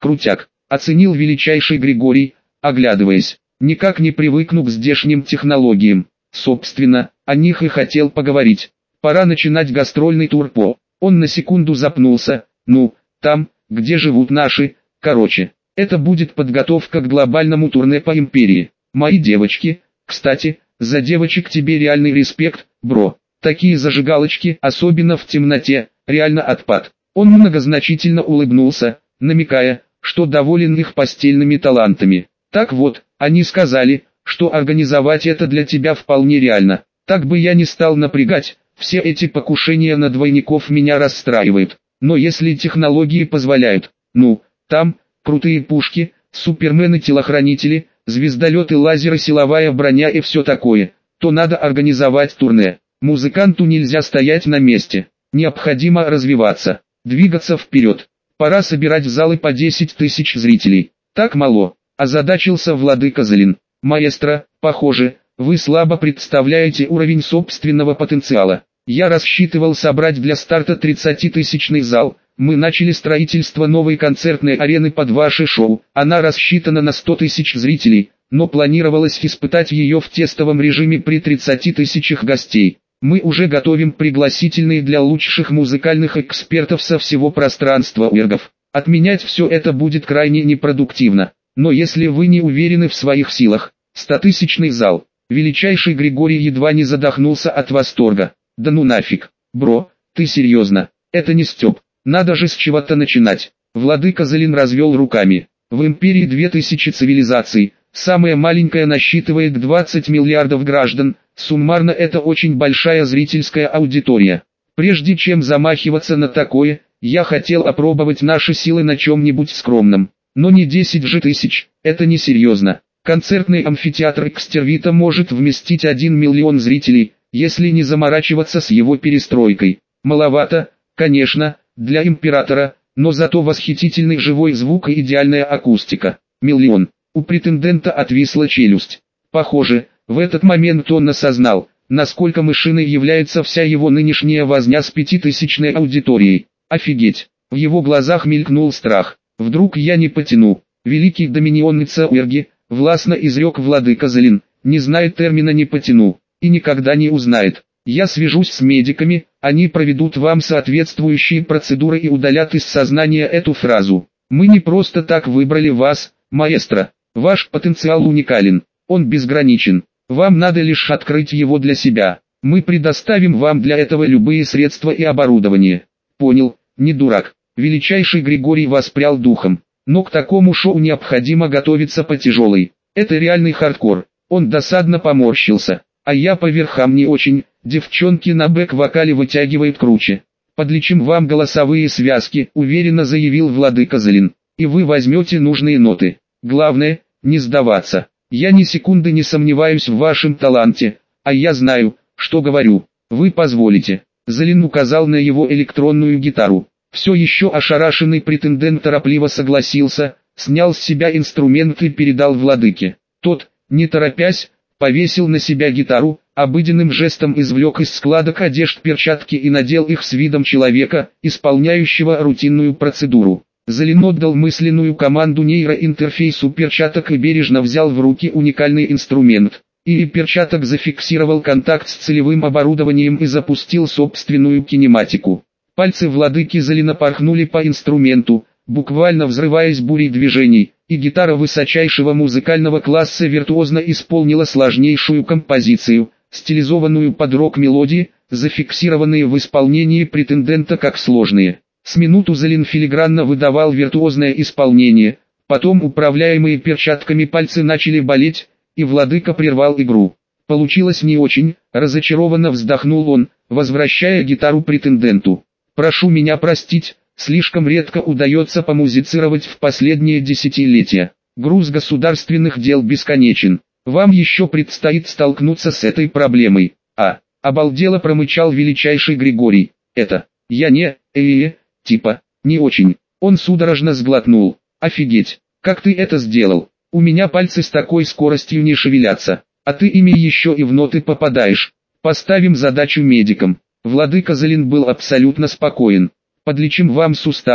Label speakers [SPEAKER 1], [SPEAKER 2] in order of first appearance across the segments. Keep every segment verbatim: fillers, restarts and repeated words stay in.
[SPEAKER 1] Крутяк, оценил величайший Григорий, оглядываясь. Никак не привыкну к здешним технологиям. Собственно, о них и хотел поговорить. Пора начинать гастрольный тур по... Он на секунду запнулся. Ну, там, где живут наши, короче. Это будет подготовка к глобальному турне по империи. Мои девочки, кстати, за девочек тебе реальный респект, бро. Такие зажигалочки, особенно в темноте, реально отпад. Он многозначительно улыбнулся, намекая, что доволен их постельными талантами. Так вот, они сказали, что организовать это для тебя вполне реально. Так бы я не стал напрягать, все эти покушения на двойников меня расстраивают. Но если технологии позволяют, ну, там, крутые пушки, супермены-телохранители, звездолеты, лазеры, силовая броня и все такое, то надо организовать турне. Музыканту нельзя стоять на месте, необходимо развиваться, двигаться вперед. Пора собирать в залы по десять тысяч зрителей. Так мало, озадачился владыка Залин. Маэстро, похоже, вы слабо представляете уровень собственного потенциала. Я рассчитывал собрать для старта тридцатитысячный зал. Мы начали строительство новой концертной арены под ваше шоу. Она рассчитана на сто тысяч зрителей, но планировалось испытать ее в тестовом режиме при тридцати тысячах гостей. Мы уже готовим пригласительные для лучших музыкальных экспертов со всего пространства уэргов. Отменять все это будет крайне непродуктивно. Но если вы не уверены в своих силах, стотысячный зал. Величайший Григорий едва не задохнулся от восторга. Да ну нафиг, бро, ты серьезно? Это не стёб. Надо же с чего-то начинать. Владыка Залин развел руками. В империи две тысячи цивилизаций, самая маленькая насчитывает двадцать миллиардов граждан, суммарно это очень большая зрительская аудитория. Прежде чем замахиваться на такое, я хотел опробовать наши силы на чем-нибудь скромном. Но не десять же тысяч, это несерьезно. Концертный амфитеатр Экстервита может вместить один миллион зрителей, если не заморачиваться с его перестройкой. Маловато, конечно, для императора, но зато восхитительный живой звук и идеальная акустика. Миллион. У претендента отвисла челюсть. Похоже, в этот момент он осознал, насколько мышиной является вся его нынешняя возня с пятитысячной аудиторией. Офигеть. В его глазах мелькнул страх. Вдруг я не потяну. Великий доминионница уэрги, властно изрек владыка Залин, не знает термина «не потяну» и никогда не узнает. Я свяжусь с медиками, они проведут вам соответствующие процедуры и удалят из сознания эту фразу. Мы не просто так выбрали вас, маэстро. Ваш потенциал уникален, он безграничен. Вам надо лишь открыть его для себя. Мы предоставим вам для этого любые средства и оборудование. Понял, не дурак. Величайший Григорий воспрял духом. Но к такому шоу необходимо готовиться по тяжелой. Это реальный хардкор. Он досадно поморщился. А я по верхам не очень. Девчонки на бэк-вокале вытягивают круче. Подлечим вам голосовые связки, уверенно заявил владыка Залин. И вы возьмете нужные ноты. Главное, не сдаваться. Я ни секунды не сомневаюсь в вашем таланте, а я знаю, что говорю. Вы позволите. Залин указал на его электронную гитару. Все еще ошарашенный претендент торопливо согласился, снял с себя инструмент и передал владыке. Тот, не торопясь, повесил на себя гитару, обыденным жестом извлек из складок одежд перчатки и надел их с видом человека, исполняющего рутинную процедуру. Залин отдал мысленную команду нейроинтерфейсу перчаток и бережно взял в руки уникальный инструмент. И перчаток зафиксировал контакт с целевым оборудованием и запустил собственную кинематику. Пальцы владыки Залина порхнули по инструменту, буквально взрываясь бурей движений, и гитара высочайшего музыкального класса виртуозно исполнила сложнейшую композицию, стилизованную под рок-мелодии, зафиксированные в исполнении претендента как сложные. С минуту Залин филигранно выдавал виртуозное исполнение, потом управляемые перчатками пальцы начали болеть, и владыка прервал игру. Получилось не очень, разочарованно вздохнул он, возвращая гитару претенденту. Прошу меня простить, слишком редко удается помузицировать в последние десятилетия. Груз государственных дел бесконечен. Вам еще предстоит столкнуться с этой проблемой. А, обалдело промычал величайший Григорий. Это, я не, э, типа, не очень. Он судорожно сглотнул. Офигеть, как ты это сделал? У меня пальцы с такой скоростью не шевелятся, а ты ими еще и в ноты попадаешь. Поставим задачу медикам. Владыка Залин был абсолютно спокоен. Подлечим вам суставы,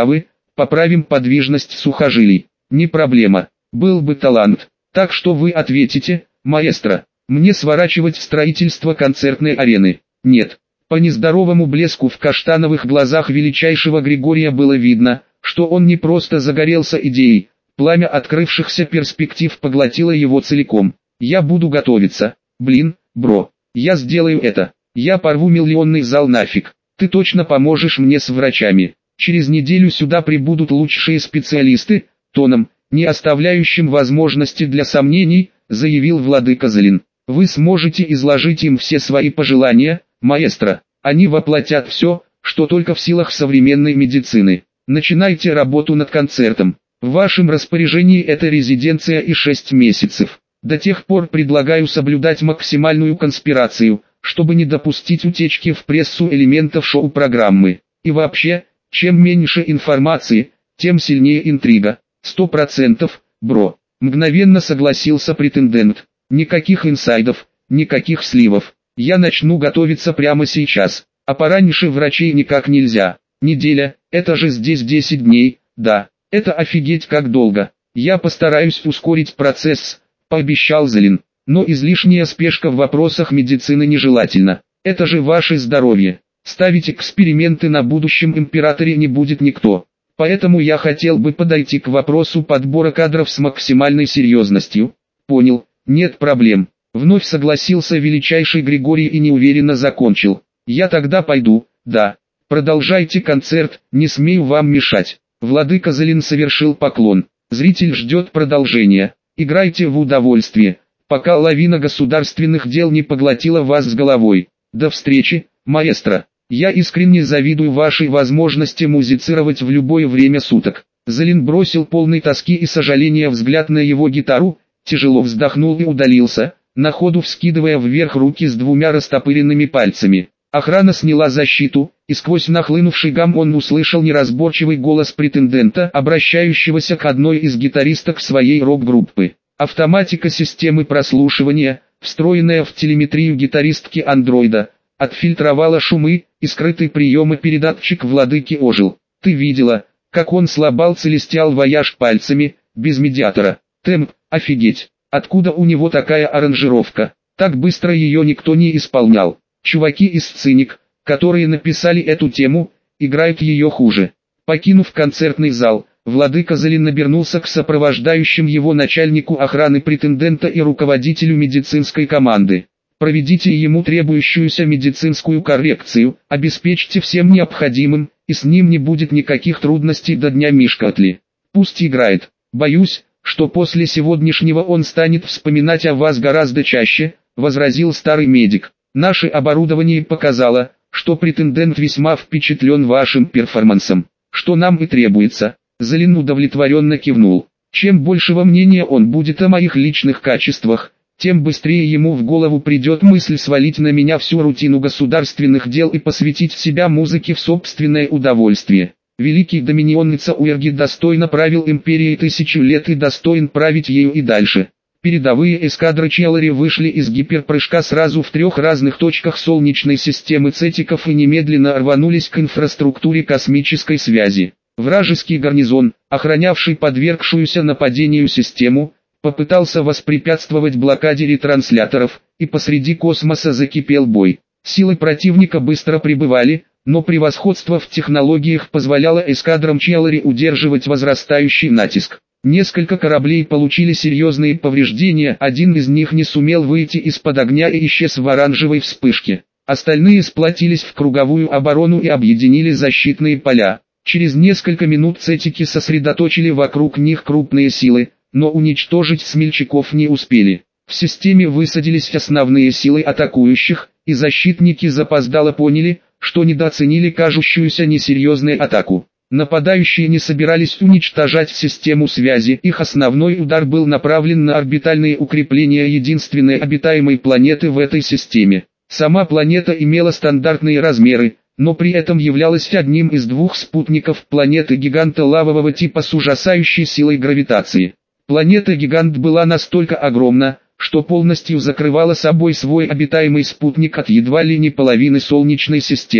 [SPEAKER 1] поправим подвижность сухожилий. Не проблема, был бы талант. Так что вы ответите, маэстро, мне сворачивать строительство концертной арены? Нет. По нездоровому блеску в каштановых глазах величайшего Григория было видно, что он не просто загорелся идеей, пламя открывшихся перспектив поглотило его целиком. Я буду готовиться. Блин, бро, я сделаю это. Я порву миллионный зал нафиг. Ты точно поможешь мне с врачами. Через неделю сюда прибудут лучшие специалисты, тоном, не оставляющим возможности для сомнений, заявил владыка Залин. Вы сможете изложить им все свои пожелания, маэстро. Они воплотят все, что только в силах современной медицины. Начинайте работу над концертом. В вашем распоряжении эта резиденция и шесть месяцев. До тех пор предлагаю соблюдать максимальную конспирацию, чтобы не допустить утечки в прессу элементов шоу-программы. И вообще, чем меньше информации, тем сильнее интрига. Сто процентов, бро. Мгновенно согласился претендент. Никаких инсайдов, никаких сливов. Я начну готовиться прямо сейчас. А пораньше врачей никак нельзя. Неделя, это же здесь десять дней, да. Это офигеть как долго. Я постараюсь ускорить процесс, пообещал Залин. Но излишняя спешка в вопросах медицины нежелательна. Это же ваше здоровье. Ставить эксперименты на будущем императоре не будет никто. Поэтому я хотел бы подойти к вопросу подбора кадров с максимальной серьезностью. Понял, нет проблем. Вновь согласился величайший Григорий и неуверенно закончил. Я тогда пойду, да. Продолжайте концерт, не смею вам мешать. Владыка Залин совершил поклон. Зритель ждет продолжения. Играйте в удовольствие, пока лавина государственных дел не поглотила вас с головой. До встречи, маэстро. Я искренне завидую вашей возможности музицировать в любое время суток. Залин бросил полный тоски и сожаления взгляд на его гитару, тяжело вздохнул и удалился, на ходу вскидывая вверх руки с двумя растопыренными пальцами. Охрана сняла защиту, и сквозь нахлынувший гам он услышал неразборчивый голос претендента, обращающегося к одной из гитаристок своей рок-группы. Автоматика системы прослушивания, встроенная в телеметрию гитаристки андроида, отфильтровала шумы, и скрытый приемопередатчик владыки ожил. Ты видела, как он слабал целестиал вояж пальцами, без медиатора. Темп, офигеть, откуда у него такая аранжировка? Так быстро ее никто не исполнял. Чуваки из Циник, которые написали эту тему, играют ее хуже. Покинув концертный зал, владыка Залин обернулся к сопровождающим его начальнику охраны претендента и руководителю медицинской команды. Проведите ему требующуюся медицинскую коррекцию, обеспечьте всем необходимым, и с ним не будет никаких трудностей до дня Мишкатли. Пусть играет. Боюсь, что после сегодняшнего он станет вспоминать о вас гораздо чаще, возразил старый медик. Наше оборудование показало, что претендент весьма впечатлен вашим перформансом, что нам и требуется. Залин удовлетворенно кивнул. Чем большего мнения он будет о моих личных качествах, тем быстрее ему в голову придет мысль свалить на меня всю рутину государственных дел и посвятить себя музыке в собственное удовольствие. Великий доминионница Уэрги достойно правил империей тысячу лет и достоин править ею и дальше. Передовые эскадры Челлари вышли из гиперпрыжка сразу в трех разных точках Солнечной системы Цетиков и немедленно рванулись к инфраструктуре космической связи. Вражеский гарнизон, охранявший подвергшуюся нападению систему, попытался воспрепятствовать блокаде ретрансляторов, и посреди космоса закипел бой. Силы противника быстро прибывали, но превосходство в технологиях позволяло эскадрам Челлари удерживать возрастающий натиск. Несколько кораблей получили серьезные повреждения, один из них не сумел выйти из-под огня и исчез в оранжевой вспышке. Остальные сплотились в круговую оборону и объединили защитные поля. Через несколько минут цетики сосредоточили вокруг них крупные силы, но уничтожить смельчаков не успели. В системе высадились основные силы атакующих, и защитники запоздало поняли, что недооценили кажущуюся несерьезной атаку. Нападающие не собирались уничтожать систему связи, их основной удар был направлен на орбитальные укрепления единственной обитаемой планеты в этой системе. Сама планета имела стандартные размеры, но при этом являлась одним из двух спутников планеты-гиганта лавового типа с ужасающей силой гравитации. Планета-гигант была настолько огромна, что полностью закрывала собой свой обитаемый спутник от едва ли не половины Солнечной системы.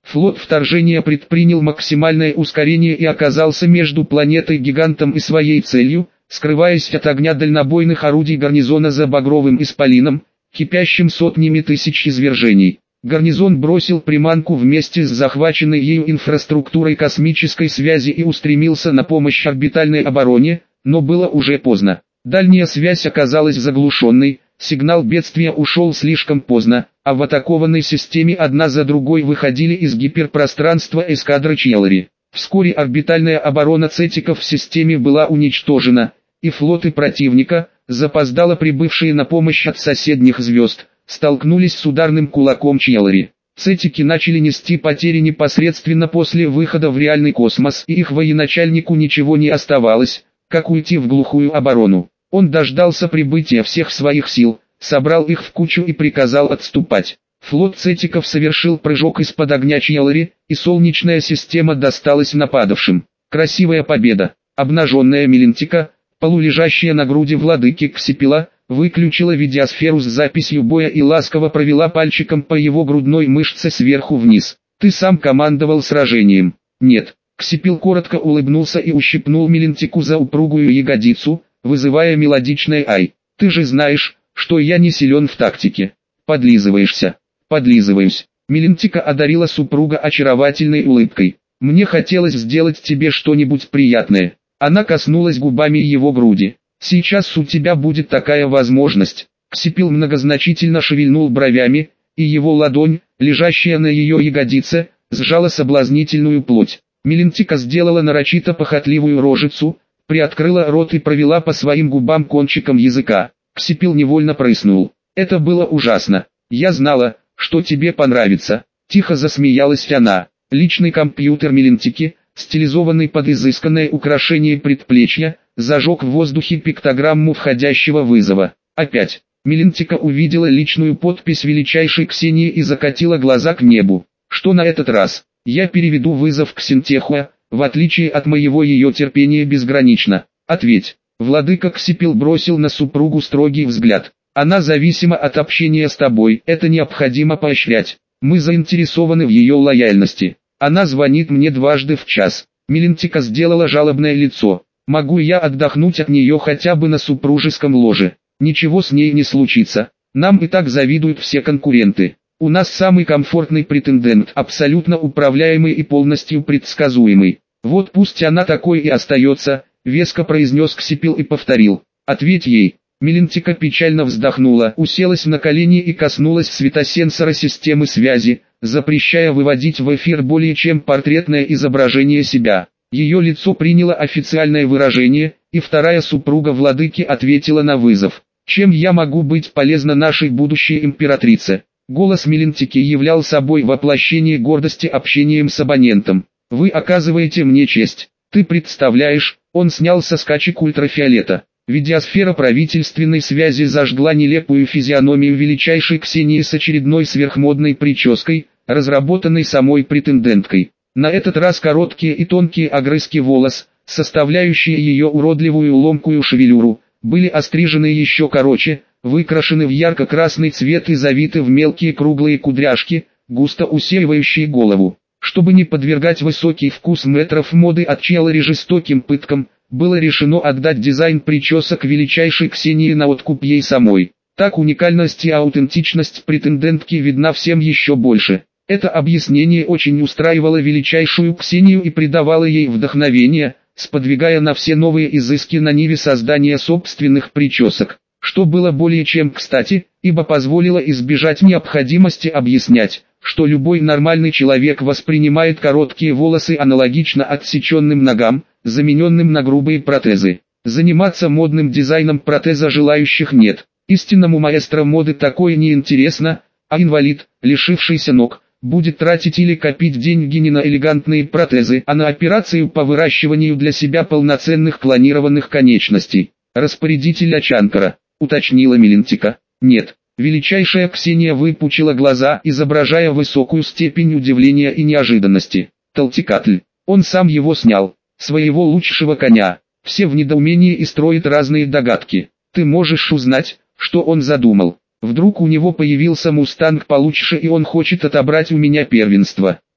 [SPEAKER 1] Флот вторжения предпринял максимальное ускорение и оказался между планетой-гигантом и своей целью, скрываясь от огня дальнобойных орудий гарнизона за багровым исполином, кипящим сотнями тысяч извержений. Гарнизон бросил приманку вместе с захваченной ею инфраструктурой космической связи и устремился на помощь орбитальной обороне, но было уже поздно. Дальняя связь оказалась заглушенной, сигнал бедствия ушел слишком поздно, а в атакованной системе одна за другой выходили из гиперпространства эскадры Чьялари. Вскоре орбитальная оборона цетиков в системе была уничтожена, и флоты противника, запоздало прибывшие на помощь от соседних звезд, столкнулись с ударным кулаком Чьялари. Цетики начали нести потери непосредственно после выхода в реальный космос, и их военачальнику ничего не оставалось, как уйти в глухую оборону. Он дождался прибытия всех своих сил, собрал их в кучу и приказал отступать. Флот цетиков совершил прыжок из-под огня Чьялари, и солнечная система досталась нападавшим. Красивая победа. Обнаженная Мелентика, полулежащая на груди владыки Ксипила, выключила видеосферу с записью боя и ласково провела пальчиком по его грудной мышце сверху вниз. «Ты сам командовал сражением?» «Нет». Ксипил коротко улыбнулся и ущипнул Мелентику за упругую ягодицу, вызывая мелодичное «Ай». «Ты же знаешь, что я не силен в тактике». «Подлизываешься». «Подлизываюсь». Мелентика одарила супруга очаровательной улыбкой. «Мне хотелось сделать тебе что-нибудь приятное». Она коснулась губами его груди. «Сейчас у тебя будет такая возможность». Ксипил многозначительно шевельнул бровями, и его ладонь, лежащая на ее ягодице, сжала соблазнительную плоть. Мелентика сделала нарочито похотливую рожицу, приоткрыла рот и провела по своим губам кончиком языка. Ксипил невольно прыснул. «Это было ужасно. Я знала, что тебе понравится». Тихо засмеялась она. Личный компьютер Мелентики, стилизованный под изысканное украшение предплечья, зажег в воздухе пиктограмму входящего вызова. Опять. Мелентика увидела личную подпись величайшей Ксении и закатила глаза к небу. «Что на этот раз? Я переведу вызов Ксентехуа, в отличие от моего ее терпения безгранично. Ответь». Владыка Ксипил бросил на супругу строгий взгляд. «Она зависима от общения с тобой, это необходимо поощрять. Мы заинтересованы в ее лояльности. Она звонит мне дважды в час». Мелентика сделала жалобное лицо. «Могу я отдохнуть от нее хотя бы на супружеском ложе? Ничего с ней не случится. Нам и так завидуют все конкуренты. У нас самый комфортный претендент, абсолютно управляемый и полностью предсказуемый. Вот пусть она такой и остается», — веско произнес Ксипил и повторил. «Ответь ей». Мелентика печально вздохнула, уселась на колени и коснулась светосенсора системы связи, запрещая выводить в эфир более чем портретное изображение себя. Ее лицо приняло официальное выражение, и вторая супруга владыки ответила на вызов. «Чем я могу быть полезна нашей будущей императрице?» Голос Мелентики являл собой воплощение гордости общением с абонентом. «Вы оказываете мне честь. Ты представляешь», он снял со скачек ультрафиолета. Видеосфера правительственной связи зажгла нелепую физиономию величайшей Ксении с очередной сверхмодной прической, разработанной самой претенденткой. На этот раз короткие и тонкие огрызки волос, составляющие ее уродливую ломкую шевелюру, были острижены еще короче, выкрашены в ярко-красный цвет и завиты в мелкие круглые кудряшки, густо усеивающие голову. Чтобы не подвергать высокий вкус мэтров моды от Чьялари жестоким пыткам, было решено отдать дизайн причесок величайшей Ксении на откуп ей самой. Так уникальность и аутентичность претендентки видна всем еще больше. Это объяснение очень устраивало величайшую Ксению и придавало ей вдохновение, сподвигая на все новые изыски на ниве создания собственных причесок, что было более чем кстати, ибо позволило избежать необходимости объяснять, что любой нормальный человек воспринимает короткие волосы аналогично отсеченным ногам, замененным на грубые протезы. Заниматься модным дизайном протеза желающих нет. Истинному маэстро моды такое не интересно, а инвалид, лишившийся ног, будет тратить или копить деньги не на элегантные протезы, а на операцию по выращиванию для себя полноценных клонированных конечностей. Распорядитель Ачанкара, уточнила Мелентика. Нет. Величайшая Ксения выпучила глаза, изображая высокую степень удивления и неожиданности. Талтикатль. Он сам его снял. Своего лучшего коня. Все в недоумении и строят разные догадки. Ты можешь узнать, что он задумал. Вдруг у него появился мустанг получше и он хочет отобрать у меня первенство.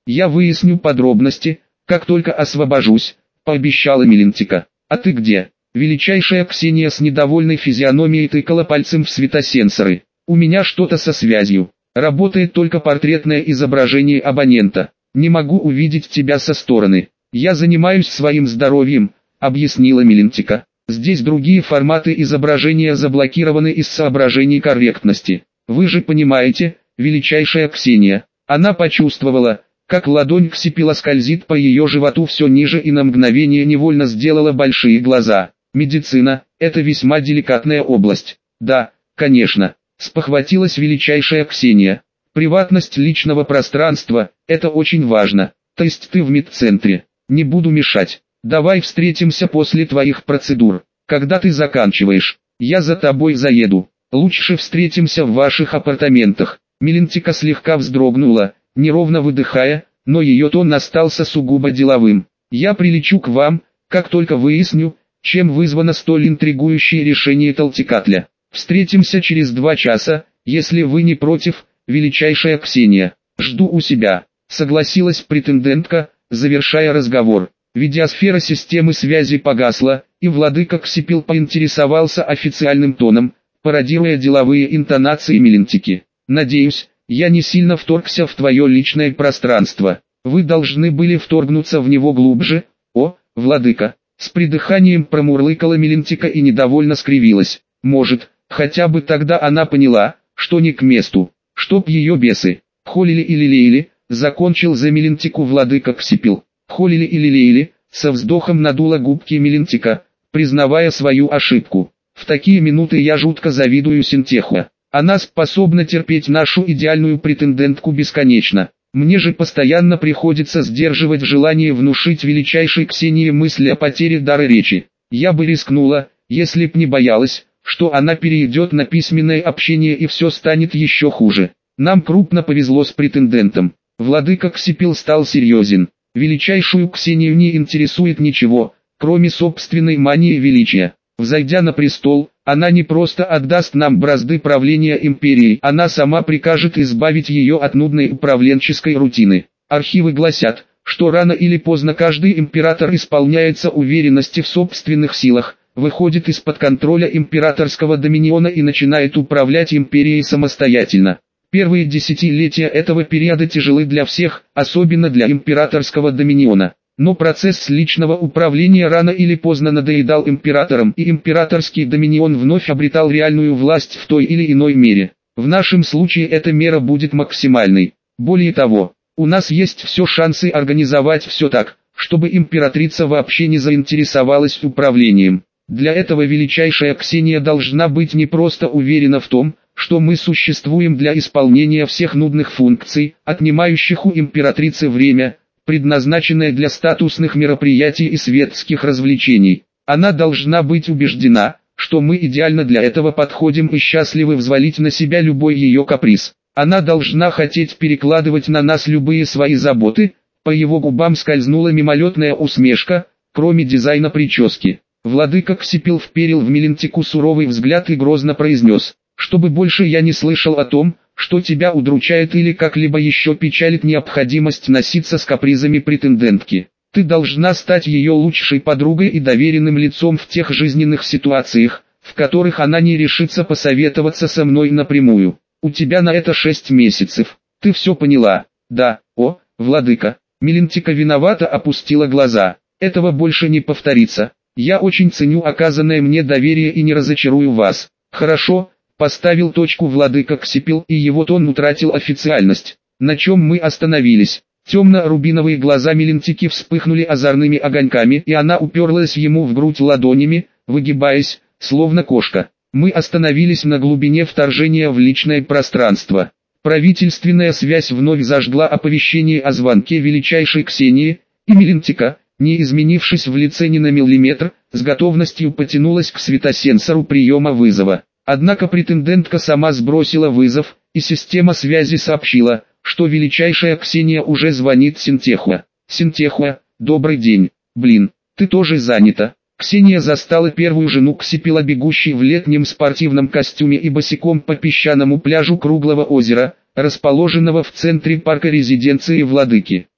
[SPEAKER 1] Я выясню подробности, как только освобожусь, пообещала Милентика. А ты где? Величайшая Ксения с недовольной физиономией тыкала пальцем в светосенсоры. У меня что-то со связью. Работает только портретное изображение абонента. Не могу увидеть тебя со стороны. Я занимаюсь своим здоровьем, объяснила Милентика. Здесь другие форматы изображения заблокированы из соображений корректности. Вы же понимаете, величайшая Ксения. Она почувствовала, как ладонь Ксипила скользит по ее животу все ниже и на мгновение невольно сделала большие глаза. Медицина – это весьма деликатная область. Да, конечно, спохватилась величайшая Ксения. Приватность личного пространства – это очень важно. То есть ты в медцентре. Не буду мешать. Давай встретимся после твоих процедур. Когда ты заканчиваешь, я за тобой заеду. Лучше встретимся в ваших апартаментах. Милентика слегка вздрогнула, неровно выдыхая, но ее тон остался сугубо деловым. Я прилечу к вам, как только выясню, чем вызвано столь интригующее решение Талтикатля. Встретимся через два часа, если вы не против, величайшая Ксения. Жду у себя, согласилась претендентка, завершая разговор. Видеосфера системы связи погасла, и владыка Ксипил поинтересовался официальным тоном, пародируя деловые интонации Милентики. «Надеюсь, я не сильно вторгся в твое личное пространство. Вы должны были вторгнуться в него глубже, о, владыка». С придыханием промурлыкала Милентика и недовольно скривилась. Может, хотя бы тогда она поняла, что не к месту. Чтоб ее бесы, холили и лелеяли, закончил за Милентику владыка Ксипил. Холили и лелеяли, со вздохом надула губки Милентика, признавая свою ошибку. В такие минуты я жутко завидую Синтехуа. Она способна терпеть нашу идеальную претендентку бесконечно. Мне же постоянно приходится сдерживать желание внушить величайшей Ксении мысли о потере дара речи. Я бы рискнула, если б не боялась, что она перейдет на письменное общение и все станет еще хуже. Нам крупно повезло с претендентом. Владыка Ксипил стал серьезен. Величайшую Ксению не интересует ничего, кроме собственной мании величия. Взойдя на престол, она не просто отдаст нам бразды правления империей, она сама прикажет избавить ее от нудной управленческой рутины. Архивы гласят, что рано или поздно каждый император исполняется уверенности в собственных силах, выходит из-под контроля императорского доминиона и начинает управлять империей самостоятельно. Первые десятилетия этого периода тяжелы для всех, особенно для императорского доминиона. Но процесс личного управления рано или поздно надоедал императорам, и императорский доминион вновь обретал реальную власть в той или иной мере. В нашем случае эта мера будет максимальной. Более того, у нас есть все шансы организовать все так, чтобы императрица вообще не заинтересовалась управлением. Для этого величайшая Ксения должна быть не просто уверена в том, что мы существуем для исполнения всех нудных функций, отнимающих у императрицы время, предназначенное для статусных мероприятий и светских развлечений. Она должна быть убеждена, что мы идеально для этого подходим и счастливы взвалить на себя любой ее каприз. Она должна хотеть перекладывать на нас любые свои заботы. По его губам скользнула мимолетная усмешка, кроме дизайна прически. Владыка Ксипил вперил в Милентику суровый взгляд и грозно произнес: «Чтобы больше я не слышал о том, что тебя удручает или как-либо еще печалит необходимость носиться с капризами претендентки. Ты должна стать ее лучшей подругой и доверенным лицом в тех жизненных ситуациях, в которых она не решится посоветоваться со мной напрямую. У тебя на это шесть месяцев. Ты все поняла?» «Да, о, владыка». Милентика виновато опустила глаза. «Этого больше не повторится. Я очень ценю оказанное мне доверие и не разочарую вас». «Хорошо». Поставил точку владыка Ксипил, и его тон утратил официальность. На чем мы остановились? Темно-рубиновые глаза Милентики вспыхнули озорными огоньками, и она уперлась ему в грудь ладонями, выгибаясь, словно кошка. Мы остановились на глубине вторжения в личное пространство. Правительственная связь вновь зажгла оповещение о звонке величайшей Ксении, и Милентика, не изменившись в лице ни на миллиметр, с готовностью потянулась к светосенсору приема вызова. Однако претендентка сама сбросила вызов, и система связи сообщила, что величайшая Ксения уже звонит Синтехуа. «Синтехуа, добрый день. Блин, ты тоже занята». Ксения застала первую жену Ксипила, бегущей в летнем спортивном костюме и босиком по песчаному пляжу круглого озера, расположенного в центре парка резиденции владыки.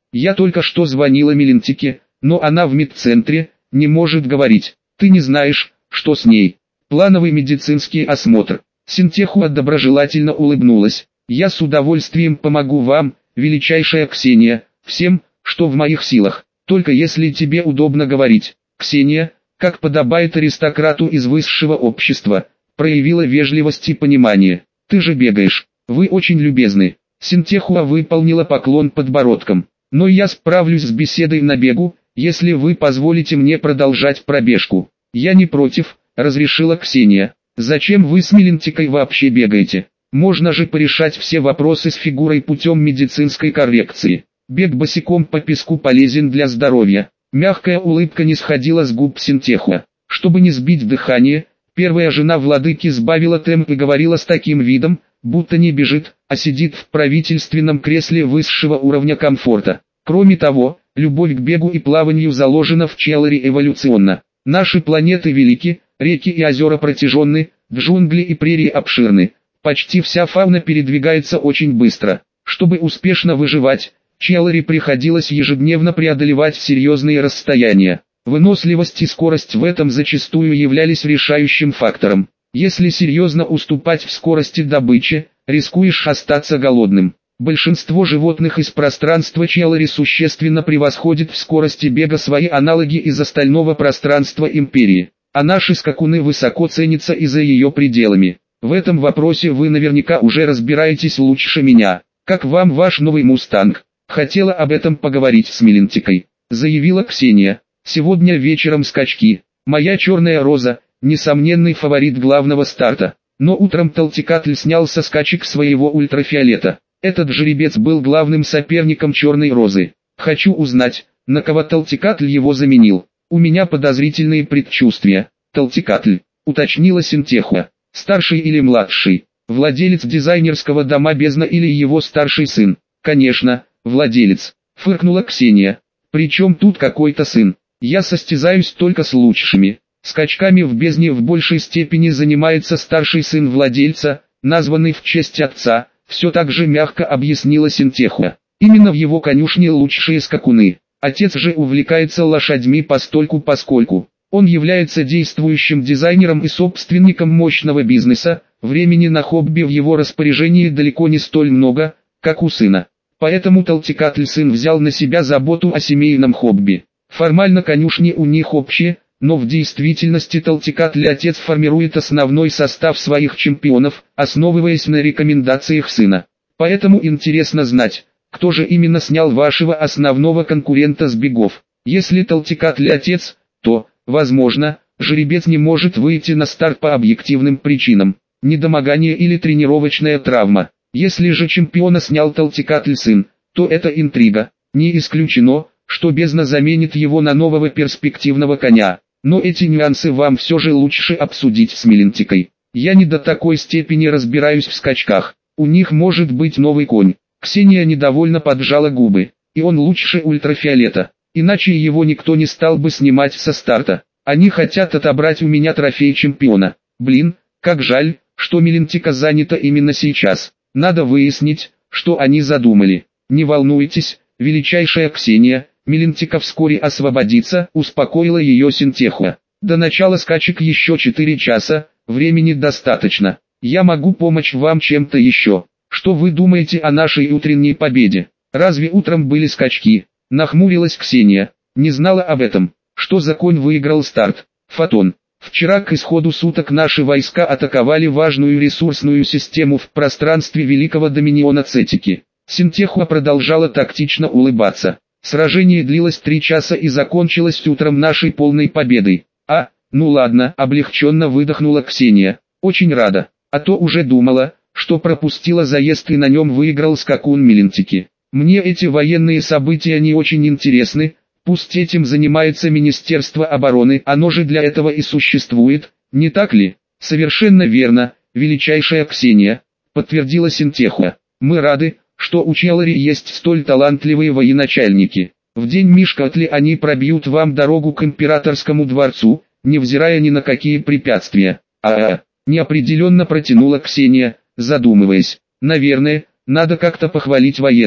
[SPEAKER 1] Я только что звонила Милентике, но она в медцентре, не может говорить. Ты не знаешь, что с ней. Плановый медицинский осмотр. Синтехуа доброжелательно улыбнулась. Я с удовольствием помогу вам, величайшая Ксения, всем, что в моих силах. Только если тебе удобно говорить. Ксения, как подобает аристократу из высшего общества, проявила вежливость и понимание. Ты же бегаешь. Вы очень любезны. Синтехуа выполнила поклон подбородком. Но я справлюсь с беседой на бегу, если вы позволите мне продолжать пробежку. Я не против, разрешила Ксения. Зачем вы с Милентикой вообще бегаете? Можно же порешать все вопросы с фигурой путем медицинской коррекции. Бег босиком по песку полезен для здоровья. Мягкая улыбка не сходила с губ Синтехуа. Чтобы не сбить дыхание, первая жена владыки сбавила темп и говорила с таким видом, будто не бежит, а сидит в правительственном кресле высшего уровня комфорта. Кроме того, любовь к бегу и плаванию заложена в Челлари эволюционно. Наши планеты велики, реки и озера протяженны, джунгли и прерии обширны. Почти вся фауна передвигается очень быстро. Чтобы успешно выживать, Челлари приходилось ежедневно преодолевать серьезные расстояния. Выносливость и скорость в этом зачастую являлись решающим фактором. Если серьезно уступать в скорости добычи, рискуешь остаться голодным. Большинство животных из пространства Челлари существенно превосходит в скорости бега свои аналоги из остального пространства Империи, а наши скакуны высоко ценятся и за ее пределами. В этом вопросе вы наверняка уже разбираетесь лучше меня. Как вам ваш новый мустанг? Хотела об этом поговорить с Милентикой, заявила Ксения. Сегодня вечером скачки. Моя черная роза, несомненный фаворит главного старта. Но утром Талтикатль снял со скачек своего ультрафиолета. Этот жеребец был главным соперником черной розы. Хочу узнать, на кого Талтикатль его заменил. У меня подозрительные предчувствия. Талтикатль, уточнила Синтехуа. Старший или младший? Владелец дизайнерского дома Бездна или его старший сын? Конечно, владелец, фыркнула Ксения. Причем тут какой-то сын? Я состязаюсь только с лучшими. Скачками в бездне в большей степени занимается старший сын владельца, названный в честь отца, все так же мягко объяснила Синтехуа. Именно в его конюшне лучшие скакуны. Отец же увлекается лошадьми постольку-поскольку. Он является действующим дизайнером и собственником мощного бизнеса, времени на хобби в его распоряжении далеко не столь много, как у сына. Поэтому Талтикатль сын взял на себя заботу о семейном хобби. Формально конюшни у них общие, но в действительности Талтикатль отец формирует основной состав своих чемпионов, основываясь на рекомендациях сына. Поэтому интересно знать, кто же именно снял вашего основного конкурента с бегов. Если Талтикатль отец, то, возможно, жеребец не может выйти на старт по объективным причинам, недомогание или тренировочная травма. Если же чемпиона снял Талтикатль сын, то это интрига. Не исключено, что бездна заменит его на нового перспективного коня. Но эти нюансы вам все же лучше обсудить с Милентикой. Я не до такой степени разбираюсь в скачках. У них может быть новый конь. Ксения недовольно поджала губы. И он лучше ультрафиолета. Иначе его никто не стал бы снимать со старта. Они хотят отобрать у меня трофей чемпиона. Блин, как жаль, что Милентика занята именно сейчас. Надо выяснить, что они задумали. Не волнуйтесь, величайшая Ксения, Милентика вскоре освободится, успокоила ее Синтехуа. До начала скачек еще четыре часа, времени достаточно. Я могу помочь вам чем-то еще. Что вы думаете о нашей утренней победе? Разве утром были скачки? Нахмурилась Ксения. Не знала об этом. Что за конь выиграл старт? Фотон. Вчера к исходу суток наши войска атаковали важную ресурсную систему в пространстве Великого Доминиона Цетики. Синтехуа продолжала тактично улыбаться. Сражение длилось три часа и закончилось утром нашей полной победой. А, ну ладно, облегченно выдохнула Ксения. Очень рада. А то уже думала, что пропустила заезд и на нем выиграл скакун Милентики. Мне эти военные события не очень интересны, пусть этим занимается Министерство обороны, оно же для этого и существует, не так ли? Совершенно верно, величайшая Ксения, подтвердила Синтехуа. Мы рады, что у Челлари есть столь талантливые военачальники. В день Мишкатли они пробьют вам дорогу к императорскому дворцу, невзирая ни на какие препятствия. А-а, неопределенно протянула Ксения, задумываясь. Наверное, надо как-то похвалить военных.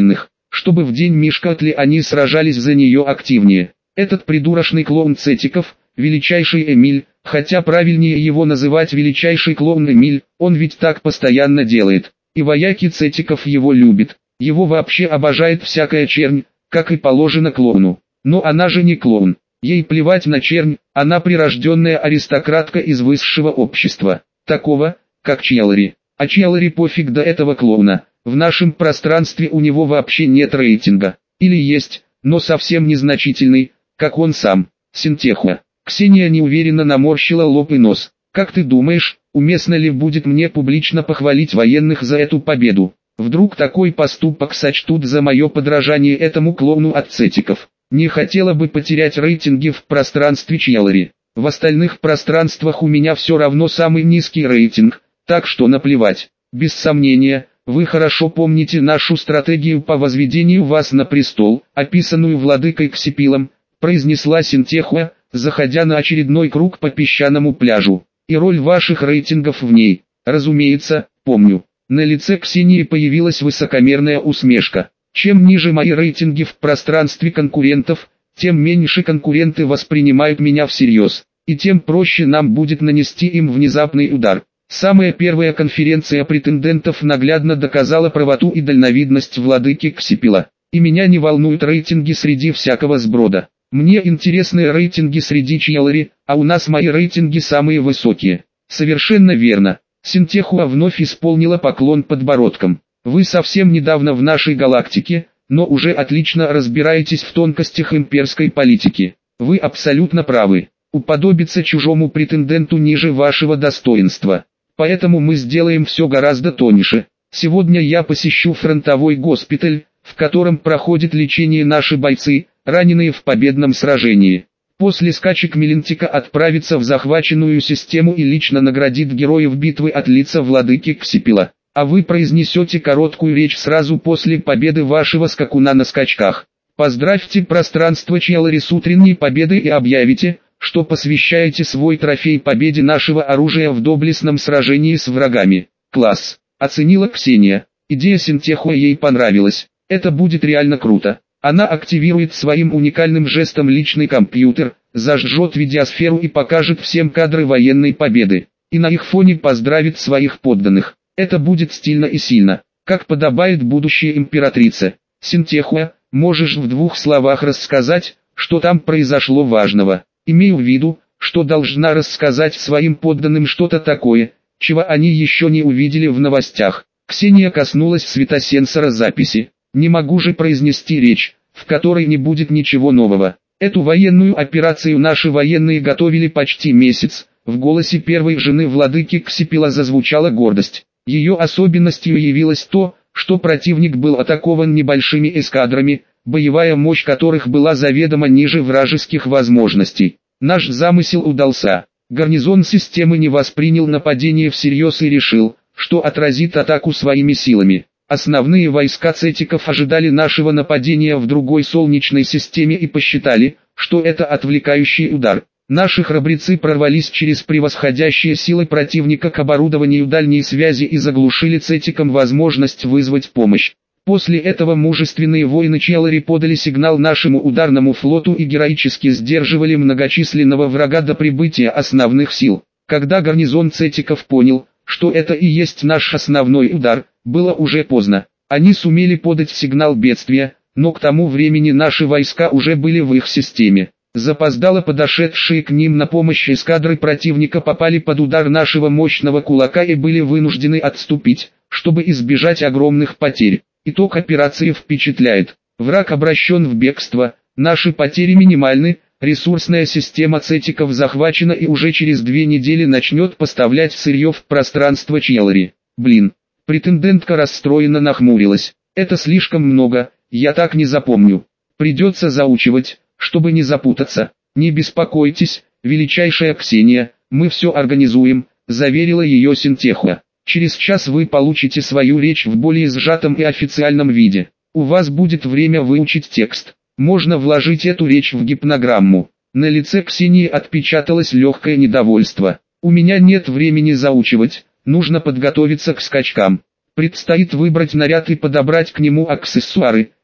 [SPEAKER 1] чтобы в день Мишкатли они сражались за нее активнее. Этот придурочный клоун Цетиков, величайший Эмиль, хотя правильнее его называть величайший клоун Эмиль, он ведь так постоянно делает. И вояки Цетиков его любит, его вообще обожает всякая чернь, как и положено клоуну. Но она же не клоун, ей плевать на чернь, она прирожденная аристократка из высшего общества, такого, как Чьялари. А Чьялари пофиг до этого клоуна, в нашем пространстве у него вообще нет рейтинга, или есть, но совсем незначительный, как он сам, Синтехуа. Ксения неуверенно наморщила лоб и нос. Как ты думаешь, уместно ли будет мне публично похвалить военных за эту победу? Вдруг такой поступок сочтут за мое подражание этому клоуну от Цетиков. Не хотела бы потерять рейтинги в пространстве Чьялари. В остальных пространствах у меня все равно самый низкий рейтинг, так что наплевать. Без сомнения, вы хорошо помните нашу стратегию по возведению вас на престол, описанную владыкой Ксипилом, произнесла Синтехуа, заходя на очередной круг по песчаному пляжу. И роль ваших рейтингов в ней, разумеется, помню. На лице Ксении появилась высокомерная усмешка. Чем ниже мои рейтинги в пространстве конкурентов, тем меньше конкуренты воспринимают меня всерьез, и тем проще нам будет нанести им внезапный удар. Самая первая конференция претендентов наглядно доказала правоту и дальновидность владыки Ксипила. И меня не волнуют рейтинги среди всякого сброда. Мне интересны рейтинги среди Чьялари, а у нас мои рейтинги самые высокие. Совершенно верно. Синтехуа вновь исполнила поклон подбородком. Вы совсем недавно в нашей галактике, но уже отлично разбираетесь в тонкостях имперской политики. Вы абсолютно правы. Уподобиться чужому претенденту ниже вашего достоинства. Поэтому мы сделаем все гораздо тоньше. Сегодня я посещу фронтовой госпиталь, в котором проходит лечение наши бойцы, раненые в победном сражении. После скачек Милентика отправится в захваченную систему и лично наградит героев битвы от лица владыки Ксипила. А вы произнесете короткую речь сразу после победы вашего скакуна на скачках. Поздравьте пространство Чьялари с утренней победой и объявите, что посвящаете свой трофей победе нашего оружия в доблестном сражении с врагами. Класс, оценила Ксения. Идея Синтехуа ей понравилась. Это будет реально круто. Она активирует своим уникальным жестом личный компьютер, зажжет видеосферу и покажет всем кадры военной победы. И на их фоне поздравит своих подданных. Это будет стильно и сильно, как подобает будущей императрице. Синтехуа, можешь в двух словах рассказать, что там произошло важного? Имею в виду, что должна рассказать своим подданным что-то такое, чего они еще не увидели в новостях. Ксения коснулась светосенсора записи. Не могу же произнести речь, в которой не будет ничего нового. Эту военную операцию наши военные готовили почти месяц. В голосе первой жены владыки Ксипила зазвучала гордость. Ее особенностью явилось то, что противник был атакован небольшими эскадрами, боевая мощь которых была заведомо ниже вражеских возможностей. Наш замысел удался. Гарнизон системы не воспринял нападение всерьез и решил, что отразит атаку своими силами. Основные войска Цетиков ожидали нашего нападения в другой солнечной системе и посчитали, что это отвлекающий удар. Наши храбрецы прорвались через превосходящие силы противника к оборудованию дальней связи и заглушили Цетикам возможность вызвать помощь. После этого мужественные воины Чьялари подали сигнал нашему ударному флоту и героически сдерживали многочисленного врага до прибытия основных сил. Когда гарнизон Цетиков понял, что это и есть наш основной удар, было уже поздно. Они сумели подать сигнал бедствия, но к тому времени наши войска уже были в их системе. Запоздало подошедшие к ним на помощь эскадры противника попали под удар нашего мощного кулака и были вынуждены отступить, чтобы избежать огромных потерь. Итог операции впечатляет. Враг обращен в бегство, наши потери минимальны, ресурсная система Цетиков захвачена и уже через две недели начнет поставлять сырье в пространство Чьялари. Блин, претендентка расстроенно нахмурилась. Это слишком много, я так не запомню. Придется заучивать, чтобы не запутаться. Не беспокойтесь, величайшая Ксения, мы все организуем, заверила ее Синтехуа. Через час вы получите свою речь в более сжатом и официальном виде. У вас будет время выучить текст. Можно вложить эту речь в гипнограмму. На лице Ксении отпечаталось легкое недовольство. У меня нет времени заучивать, нужно подготовиться к скачкам. Предстоит выбрать наряд и подобрать к нему аксессуары.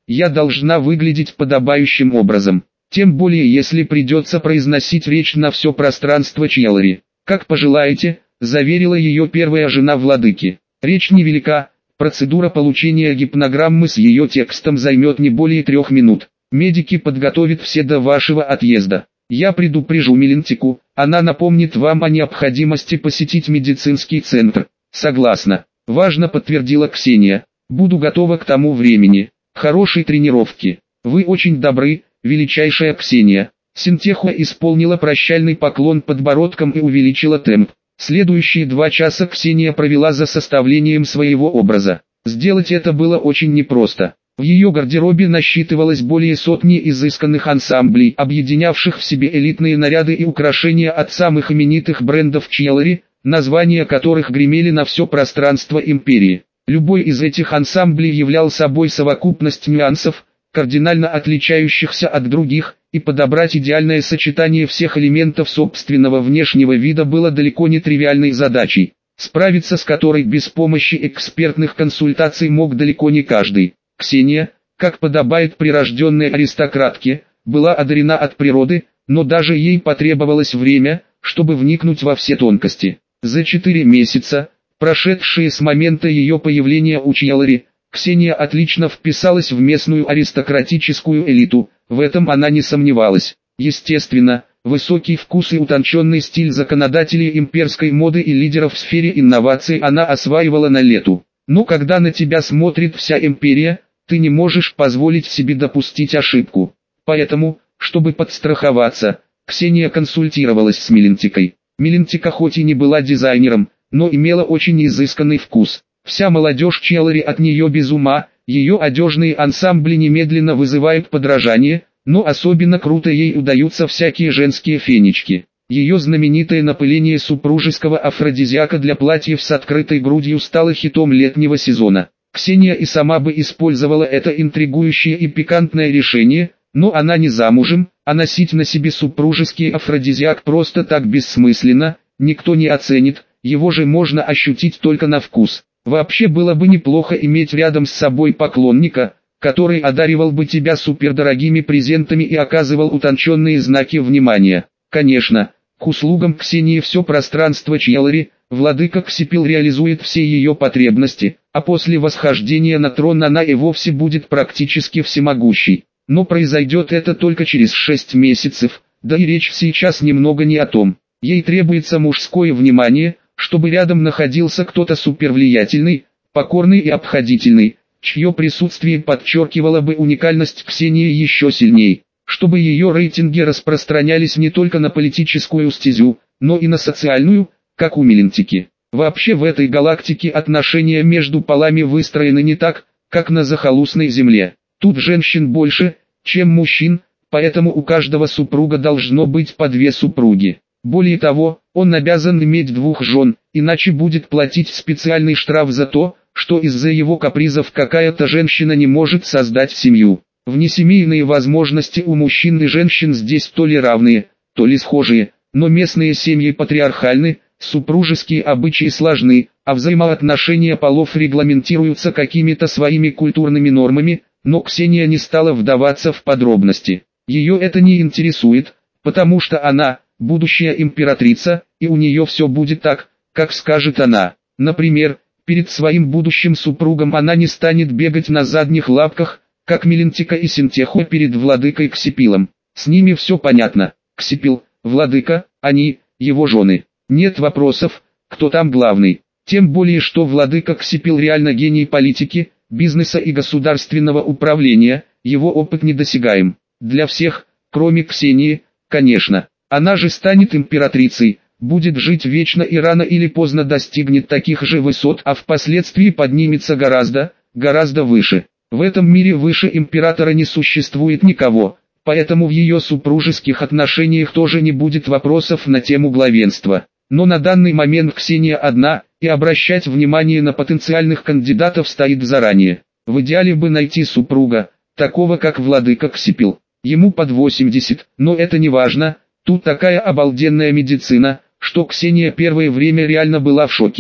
[SPEAKER 1] я должна выглядеть подобающим образом. Тем более если придется произносить речь на все пространство Чьялари. Как пожелаете, заверила ее первая жена владыки. Речь невелика, процедура получения гипнограммы с ее текстом займет не более трех минут. Медики подготовят все до вашего отъезда. Я предупрежу Милентику, она напомнит вам о необходимости посетить медицинский центр. Согласна. Важно, подтвердила Ксения. Буду готова к тому времени. Хорошей тренировки. Вы очень добры, величайшая Ксения. Синтехуа исполнила прощальный поклон подбородком и увеличила темп. Следующие два часа Ксения провела за составлением своего образа. Сделать это было очень непросто. В ее гардеробе насчитывалось более сотни изысканных ансамблей, объединявших в себе элитные наряды и украшения от самых именитых брендов Чьялари, названия которых гремели на все пространство империи. Любой из этих ансамблей являл собой совокупность нюансов, кардинально отличающихся от других, и подобрать идеальное сочетание всех элементов собственного внешнего вида было далеко не тривиальной задачей, справиться с которой без помощи экспертных консультаций мог далеко не каждый. Ксения, как подобает прирожденной аристократке, была одарена от природы, но даже ей потребовалось время, чтобы вникнуть во все тонкости. За четыре месяца, прошедшие с момента ее появления у Чьялари, Ксения отлично вписалась в местную аристократическую элиту, в этом она не сомневалась. Естественно, высокий вкус и утонченный стиль законодателей имперской моды и лидеров в сфере инноваций она осваивала на лету. Но когда на тебя смотрит вся империя, ты не можешь позволить себе допустить ошибку. Поэтому, чтобы подстраховаться, Ксения консультировалась с Милентикой. Милентика хоть и не была дизайнером, но имела очень изысканный вкус. Вся молодежь Чьялари от нее без ума, ее одежные ансамбли немедленно вызывают подражание, но особенно круто ей удаются всякие женские фенечки. Ее знаменитое напыление супружеского афродизиака для платьев с открытой грудью стало хитом летнего сезона. Ксения и сама бы использовала это интригующее и пикантное решение, но она не замужем, а носить на себе супружеский афродизиак просто так бессмысленно, никто не оценит, его же можно ощутить только на вкус. Вообще было бы неплохо иметь рядом с собой поклонника, который одаривал бы тебя супердорогими презентами и оказывал утонченные знаки внимания. Конечно, к услугам Ксении все пространство Чьялари, владыка Ксипил реализует все ее потребности, а после восхождения на трон она и вовсе будет практически всемогущей. Но произойдет это только через шесть месяцев, да и речь сейчас немного не о том. Ей требуется мужское внимание, чтобы рядом находился кто-то супервлиятельный, покорный и обходительный, чье присутствие подчеркивало бы уникальность Ксении еще сильнее, чтобы ее рейтинги распространялись не только на политическую стезю, но и на социальную, как у Милентики. Вообще в этой галактике отношения между полами выстроены не так, как на захолустной Земле. Тут женщин больше, чем мужчин, поэтому у каждого супруга должно быть по две супруги. Более того, он обязан иметь двух жен, иначе будет платить специальный штраф за то, что из-за его капризов какая-то женщина не может создать семью. Внесемейные возможности у мужчин и женщин здесь то ли равные, то ли схожие, но местные семьи патриархальны, супружеские обычаи сложны, а взаимоотношения полов регламентируются какими-то своими культурными нормами, но Ксения не стала вдаваться в подробности. Ее это не интересует, потому что она – будущая императрица, и у нее все будет так, как скажет она. Например, перед своим будущим супругом она не станет бегать на задних лапках, как Милентика и Синтехуа перед владыкой Ксипилом. С ними все понятно. Ксипил, владыка, они, его жены. Нет вопросов, кто там главный. Тем более, что владыка Ксипил реально гений политики, бизнеса и государственного управления, его опыт недосягаем. Для всех, кроме Ксении, конечно. Она же станет императрицей, будет жить вечно и рано или поздно достигнет таких же высот, а впоследствии поднимется гораздо, гораздо выше. В этом мире выше императора не существует никого, поэтому в ее супружеских отношениях тоже не будет вопросов на тему главенства. Но на данный момент Ксения одна, и обращать внимание на потенциальных кандидатов стоит заранее. В идеале бы найти супруга, такого как владыка Ксипил. Ему под восемьдесят, но это не важно. Тут такая обалденная медицина, что Ксения первое время реально была в шоке.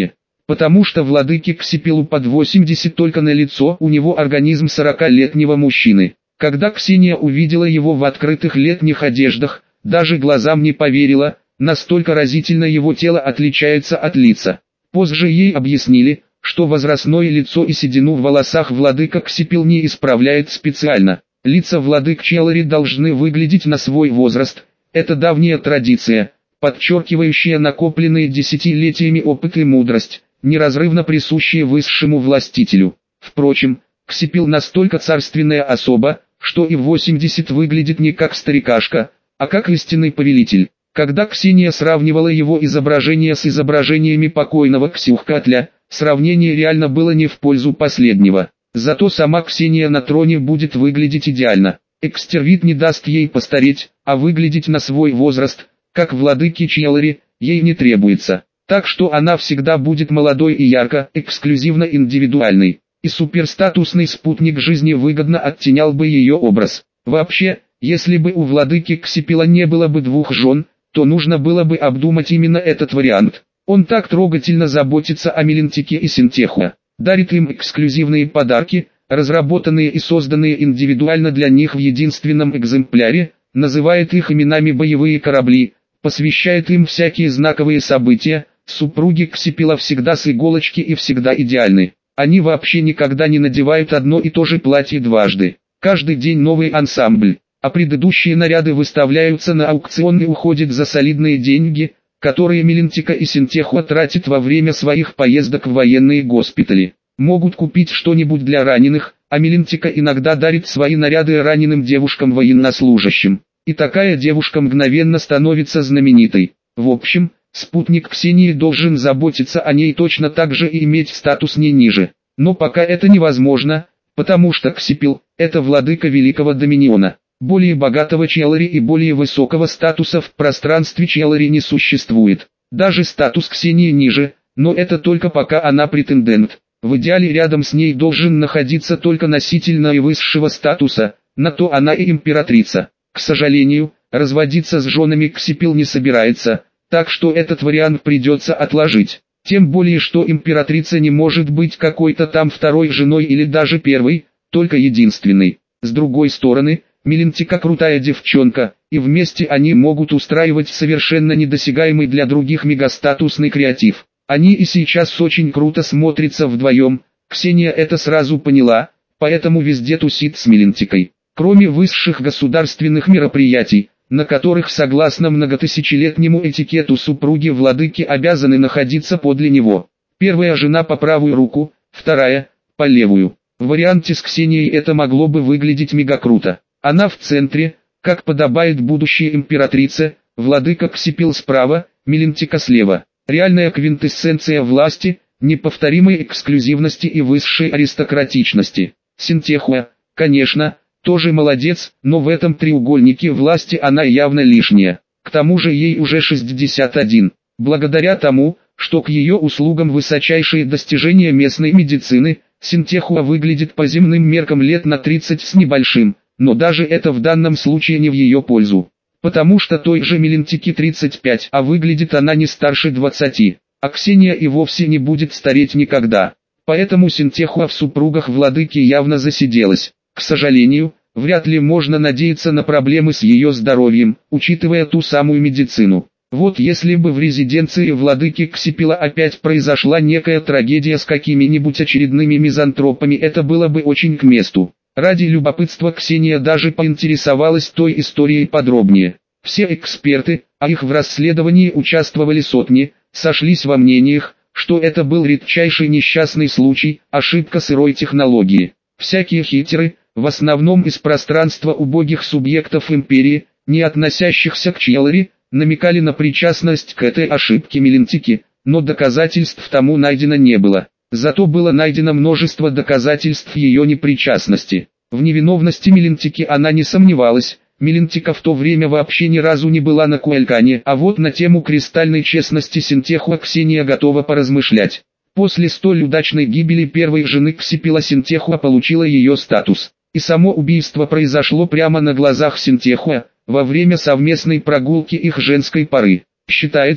[SPEAKER 1] Потому что владыке Ксипилу под восемьдесят только на лицо, у него организм сорокалетнего мужчины. Когда Ксения увидела его в открытых летних одеждах, даже глазам не поверила, настолько разительно его тело отличается от лица. Позже ей объяснили, что возрастное лицо и седину в волосах владыка Ксипил не исправляет специально. Лица владык Челори должны выглядеть на свой возраст. Это давняя традиция, подчеркивающая накопленные десятилетиями опыт и мудрость, неразрывно присущие высшему властителю. Впрочем, Ксипил настолько царственная особа, что и в восемьдесят выглядит не как старикашка, а как истинный повелитель. Когда Ксения сравнивала его изображение с изображениями покойного Ксюхкатля, сравнение реально было не в пользу последнего. Зато сама Ксения на троне будет выглядеть идеально. Экстервит не даст ей постареть, а выглядеть на свой возраст, как владыке Челори, ей не требуется. Так что она всегда будет молодой и ярко, эксклюзивно индивидуальной. И суперстатусный спутник жизни выгодно оттенял бы ее образ. Вообще, если бы у владыки Ксипила не было бы двух жен, то нужно было бы обдумать именно этот вариант. Он так трогательно заботится о Мелентике и Синтехуа, дарит им эксклюзивные подарки, разработанные и созданные индивидуально для них в единственном экземпляре, называет их именами боевые корабли, посвящает им всякие знаковые события. Супруги Ксипила всегда с иголочки и всегда идеальны. Они вообще никогда не надевают одно и то же платье дважды. Каждый день новый ансамбль, а предыдущие наряды выставляются на аукцион и уходят за солидные деньги, которые Мелентика и Синтехуа тратят во время своих поездок в военные госпитали. Могут купить что-нибудь для раненых, а Мелентика иногда дарит свои наряды раненым девушкам-военнослужащим. И такая девушка мгновенно становится знаменитой. В общем, спутник Ксении должен заботиться о ней точно так же и иметь статус не ниже. Но пока это невозможно, потому что Ксипил – это владыка Великого Доминиона. Более богатого Челори и более высокого статуса в пространстве Челори не существует. Даже статус Ксении ниже, но это только пока она претендент. В идеале рядом с ней должен находиться только носитель наивысшего статуса, на то она и императрица. К сожалению, разводиться с женами Ксипил не собирается, так что этот вариант придется отложить. Тем более, что императрица не может быть какой-то там второй женой или даже первой, только единственной. С другой стороны, Мелентика крутая девчонка, и вместе они могут устраивать совершенно недосягаемый для других мегастатусный креатив. Они и сейчас очень круто смотрятся вдвоем, Ксения это сразу поняла, поэтому везде тусит с Мелентикой. Кроме высших государственных мероприятий, на которых согласно многотысячелетнему этикету супруги владыки обязаны находиться подле него. Первая жена по правую руку, вторая – по левую. В варианте с Ксенией это могло бы выглядеть мега круто. Она в центре, как подобает будущей императрице, владыка Ксипил справа, Мелентика слева. Реальная квинтэссенция власти, неповторимой эксклюзивности и высшей аристократичности. Синтехуа, конечно, тоже молодец, но в этом треугольнике власти она явно лишняя. К тому же ей уже шестьдесят один. Благодаря тому, что к ее услугам высочайшие достижения местной медицины, Синтехуа выглядит по земным меркам лет на тридцать с небольшим, но даже это в данном случае не в ее пользу. Потому что той же Мелентике тридцать пять, а выглядит она не старше двадцати. А Ксения и вовсе не будет стареть никогда. Поэтому Синтехуа в супругах владыки явно засиделась. К сожалению, вряд ли можно надеяться на проблемы с ее здоровьем, учитывая ту самую медицину. Вот если бы в резиденции владыки Ксипила опять произошла некая трагедия с какими-нибудь очередными мизантропами, это было бы очень к месту. Ради любопытства Ксения даже поинтересовалась той историей подробнее. Все эксперты, а их в расследовании участвовали сотни, сошлись во мнениях, что это был редчайший несчастный случай, ошибка сырой технологии. Всякие хитеры, в основном из пространства убогих субъектов империи, не относящихся к Челори, намекали на причастность к этой ошибке Мелентики, но доказательств тому найдено не было. Зато было найдено множество доказательств ее непричастности. В невиновности Мелентики она не сомневалась. Мелентика в то время вообще ни разу не была на Куэлькане, а вот на тему кристальной честности Синтехуа Ксения готова поразмышлять. После столь удачной гибели первой жены Ксипила Синтехуа получила ее статус. И само убийство произошло прямо на глазах Синтехуа, во время совместной прогулки их женской пары. Считается,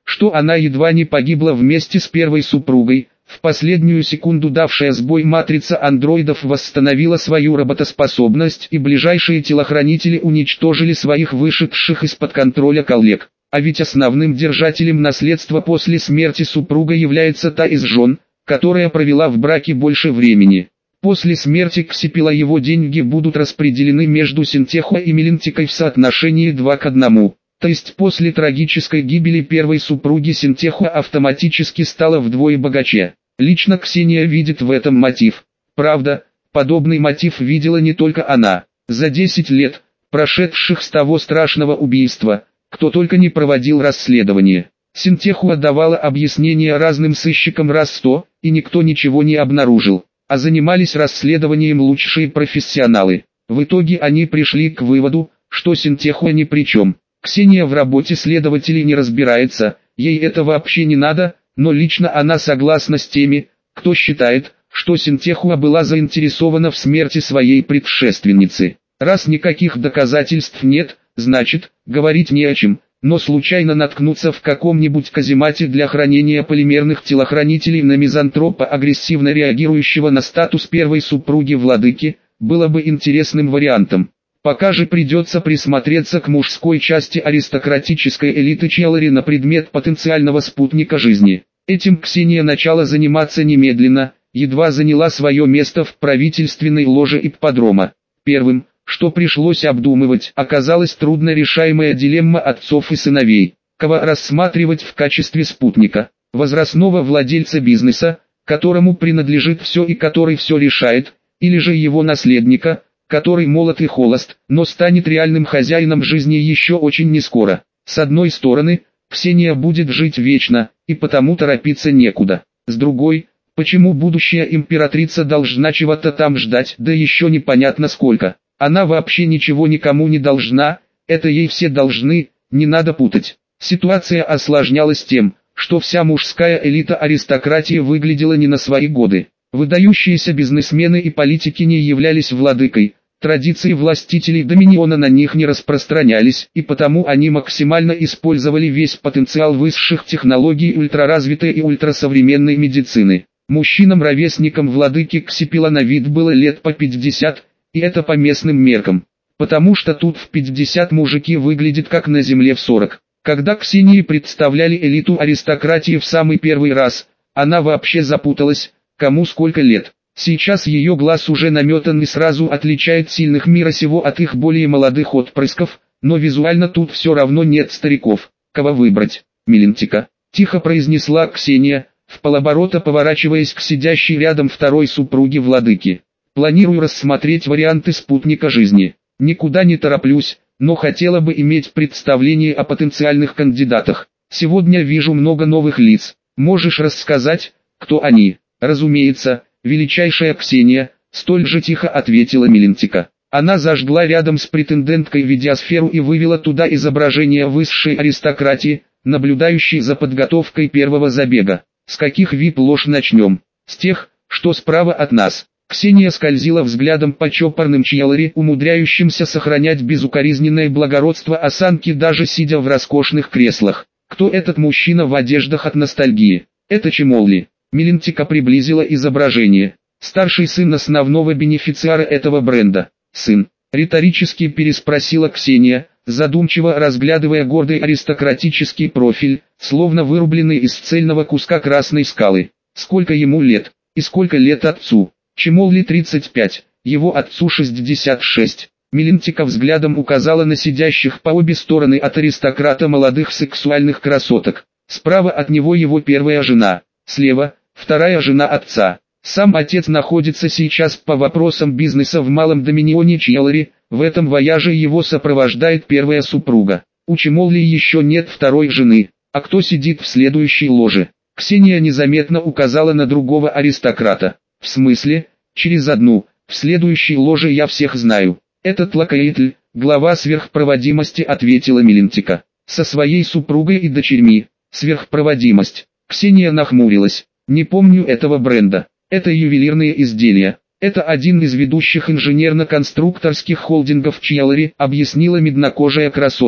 [SPEAKER 1] что она едва не погибла вместе с первой супругой. В последнюю секунду давшая сбой матрица андроидов восстановила свою работоспособность, и ближайшие телохранители уничтожили своих вышедших из-под контроля коллег. А ведь основным держателем наследства после смерти супруга является та из жен, которая провела в браке больше времени. После смерти Ксипила его деньги будут распределены между Синтехуа и Милентикой в соотношении два к одному. То есть после трагической гибели первой супруги Синтехуа автоматически стала вдвое богаче. Лично Ксения видит в этом мотив. Правда, подобный мотив видела не только она. За десять лет, прошедших с того страшного убийства, кто только не проводил расследование. Синтехуа давала объяснения разным сыщикам раз сто, и никто ничего не обнаружил. А занимались расследованием лучшие профессионалы. В итоге они пришли к выводу, что Синтехуа ни при чем. Ксения в работе следователей не разбирается, ей это вообще не надо, но лично она согласна с теми, кто считает, что Синтехуа была заинтересована в смерти своей предшественницы. Раз никаких доказательств нет, значит, говорить не о чем, но случайно наткнуться в каком-нибудь каземате для хранения полимерных телохранителей на мизантропа, агрессивно реагирующего на статус первой супруги владыки, было бы интересным вариантом. Пока же придется присмотреться к мужской части аристократической элиты Чиалари на предмет потенциального спутника жизни. Этим Ксения начала заниматься немедленно, едва заняла свое место в правительственной ложе ипподрома. Первым, что пришлось обдумывать, оказалась трудно решаемая дилемма отцов и сыновей. Кого рассматривать в качестве спутника? Возрастного владельца бизнеса, которому принадлежит все и который все решает, или же его наследника, который молод и холост, но станет реальным хозяином жизни еще очень нескоро. С одной стороны, Ксения будет жить вечно, и потому торопиться некуда. С другой, почему будущая императрица должна чего-то там ждать, да еще непонятно сколько. Она вообще ничего никому не должна, это ей все должны, не надо путать. Ситуация осложнялась тем, что вся мужская элита аристократии выглядела не на свои годы. Выдающиеся бизнесмены и политики не являлись владыкой, традиции властителей доминиона на них не распространялись, и потому они максимально использовали весь потенциал высших технологий ультраразвитой и ультрасовременной медицины. Мужчинам-ровесникам владыки Ксипила на вид было лет по пятьдесят, и это по местным меркам, потому что тут в пятьдесят мужики выглядят как на земле в сорок. Когда Ксении представляли элиту аристократии в самый первый раз, она вообще запуталась, кому сколько лет. Сейчас ее глаз уже наметан и сразу отличает сильных мира сего от их более молодых отпрысков, но визуально тут все равно нет стариков. Кого выбрать? Милентика, тихо произнесла Ксения, вполоборота поворачиваясь к сидящей рядом второй супруге владыки. Планирую рассмотреть варианты спутника жизни. Никуда не тороплюсь, но хотела бы иметь представление о потенциальных кандидатах. Сегодня вижу много новых лиц. Можешь рассказать, кто они? Разумеется, величайшая Ксения, столь же тихо ответила Милентика. Она зажгла рядом с претенденткой видеосферу и вывела туда изображение высшей аристократии, наблюдающей за подготовкой первого забега. С каких вип-лож начнем? С тех, что справа от нас. Ксения скользила взглядом по чопорным Чиалари, умудряющимся сохранять безукоризненное благородство осанки даже сидя в роскошных креслах. Кто этот мужчина в одеждах от ностальгии? Это Чимолли. Милентика приблизила изображение. Старший сын основного бенефициара этого бренда. Сын. Риторически переспросила Ксения, задумчиво разглядывая гордый аристократический профиль, словно вырубленный из цельного куска красной скалы. Сколько ему лет? И сколько лет отцу? Чимолли тридцать пять, его отцу шестьдесят шесть. Милентика взглядом указала на сидящих по обе стороны от аристократа молодых сексуальных красоток. Справа от него его первая жена, слева – вторая жена отца. Сам отец находится сейчас по вопросам бизнеса в малом доминионе Чиалари, в этом вояже его сопровождает первая супруга. У Чимолли еще нет второй жены, а кто сидит в следующей ложе? Ксения незаметно указала на другого аристократа. В смысле, через одну, в следующей ложе я всех знаю. Этот Лакаитль, глава сверхпроводимости, ответила Милентика. Со своей супругой и дочерьми. Сверхпроводимость. Ксения нахмурилась. Не помню этого бренда. Это ювелирные изделия. Это один из ведущих инженерно-конструкторских холдингов Чиалари, объяснила меднокожая красотка.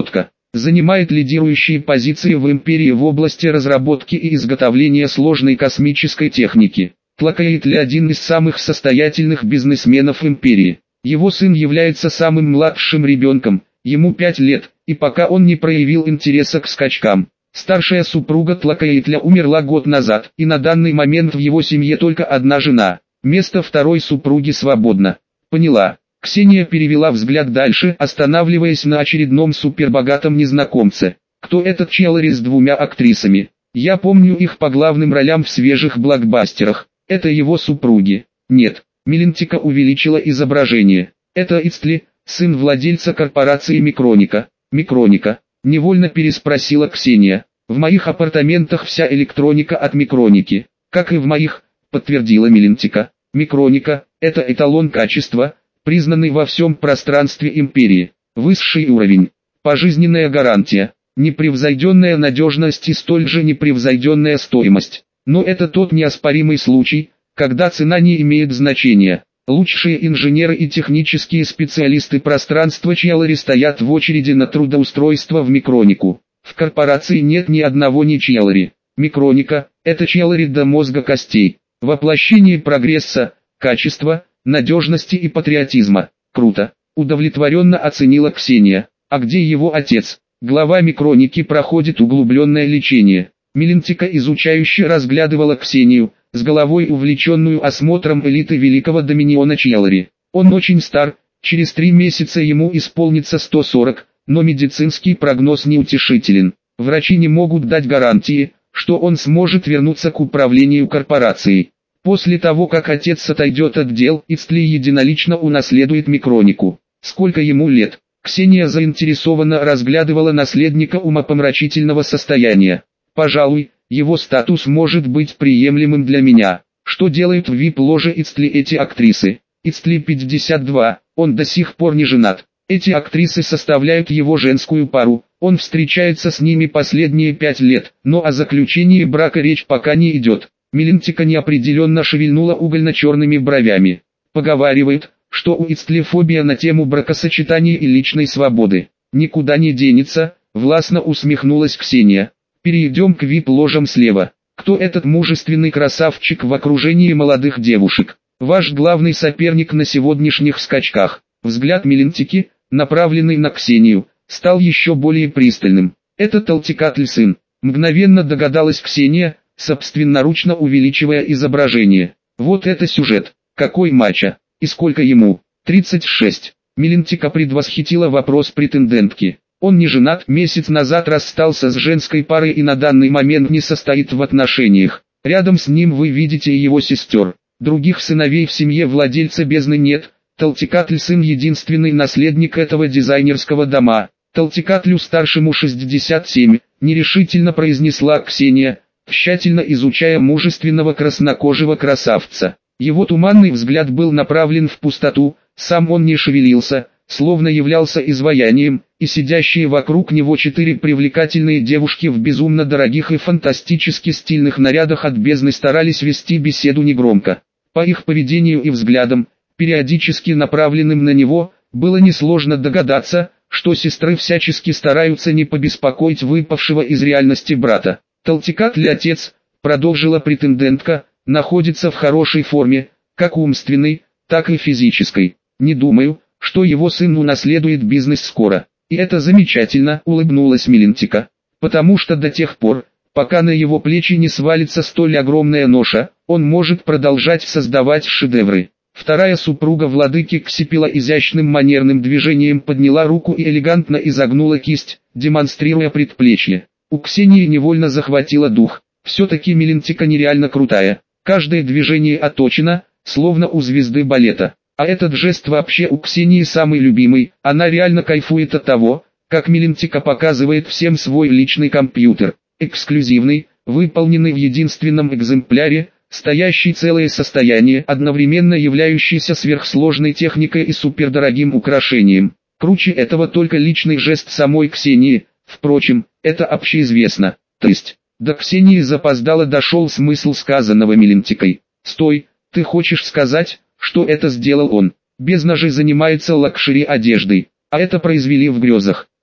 [SPEAKER 1] занимает лидирующие позиции в империи в области разработки и изготовления сложной космической техники. Тлакаитли один из самых состоятельных бизнесменов империи. Его сын является самым младшим ребенком, ему пять лет, и пока он не проявил интереса к скачкам. Старшая супруга Тлакаитля умерла год назад, и на данный момент в его семье только одна жена. Место второй супруги свободно. Поняла. Ксения перевела взгляд дальше, останавливаясь на очередном супербогатом незнакомце. Кто этот Чалари с двумя актрисами? Я помню их по главным ролям в свежих блокбастерах. Это его супруги. Нет. Милентика увеличила изображение. Это Ицтли, сын владельца корпорации Микроника. Микроника. Невольно переспросила Ксения. В моих апартаментах вся электроника от Микроники. Как и в моих, подтвердила Милентика. Микроника – это эталон качества, признанный во всем пространстве империи. Высший уровень. Пожизненная гарантия. Непревзойденная надежность и столь же непревзойденная стоимость. Но это тот неоспоримый случай, когда цена не имеет значения. Лучшие инженеры и технические специалисты пространства Чалари стоят в очереди на трудоустройство в Микронику. В корпорации нет ни одного не Чалари. Микроника – это Чалари до мозга костей. Воплощение прогресса, качества, надежности и патриотизма. Круто. Удовлетворенно оценила Ксения. А где его отец? Глава Микроники проходит углубленное лечение. Милентика изучающе разглядывала Ксению, с головой увлеченную осмотром элиты великого доминиона Чалари. Он очень стар, через три месяца ему исполнится сто сорок, но медицинский прогноз неутешителен. Врачи не могут дать гарантии, что он сможет вернуться к управлению корпорацией. После того, как отец отойдет от дел, Ицтли единолично унаследует Микронику. Сколько ему лет? Ксения заинтересованно разглядывала наследника умопомрачительного состояния. Пожалуй, его статус может быть приемлемым для меня. Что делают в ви ай пи-ложе Ицтли эти актрисы? Ицтли пятьдесят два, он до сих пор не женат. Эти актрисы составляют его женскую пару, он встречается с ними последние пять лет, но о заключении брака речь пока не идет. Милентика неопределенно шевельнула угольно-черными бровями. Поговаривают, что у Ицтли фобия на тему бракосочетания и личной свободы. Никуда не денется, властно усмехнулась Ксения. Перейдем к ви ай пи-ложам слева. Кто этот мужественный красавчик в окружении молодых девушек? Ваш главный соперник на сегодняшних скачках. Взгляд Милентики, направленный на Ксению, стал еще более пристальным. Это Талтикатль сын. Мгновенно догадалась Ксения, собственноручно увеличивая изображение. Вот это сюжет. Какой мачо. И сколько ему? тридцать шесть. Милентика предвосхитила вопрос претендентки. Он не женат, месяц назад расстался с женской парой и на данный момент не состоит в отношениях. Рядом с ним вы видите его сестер. Других сыновей в семье владельца бездны нет. Талтикатль сын единственный наследник этого дизайнерского дома. Талтикатлю старшему шестьдесят семь, нерешительно произнесла Ксения, тщательно изучая мужественного краснокожего красавца. Его туманный взгляд был направлен в пустоту, сам он не шевелился, словно являлся изваянием, и сидящие вокруг него четыре привлекательные девушки в безумно дорогих и фантастически стильных нарядах от бездны старались вести беседу негромко. По их поведению и взглядам, периодически направленным на него, было несложно догадаться, что сестры всячески стараются не побеспокоить выпавшего из реальности брата. Талтикатль отец, продолжила претендентка, находится в хорошей форме, как умственной, так и физической. Не думаю, что его сын унаследует бизнес скоро. И это замечательно, улыбнулась Милентика. Потому что до тех пор, пока на его плечи не свалится столь огромная ноша, он может продолжать создавать шедевры. Вторая супруга владыки Ксипила изящным манерным движением подняла руку и элегантно изогнула кисть, демонстрируя предплечье. У Ксении невольно захватило дух. Все-таки Милентика нереально крутая. Каждое движение отточено, словно у звезды балета. А этот жест вообще у Ксении самый любимый, она реально кайфует от того, как Милентика показывает всем свой личный компьютер. Эксклюзивный, выполненный в единственном экземпляре, стоящий целое состояние, одновременно являющийся сверхсложной техникой и супердорогим украшением. Круче этого только личный жест самой Ксении, впрочем, это общеизвестно. То есть, до Ксении запоздало дошел смысл сказанного Милентикой. «Стой, ты хочешь сказать, что это сделал он? Бездна же занимается лакшери одеждой, а это произвели в грезах».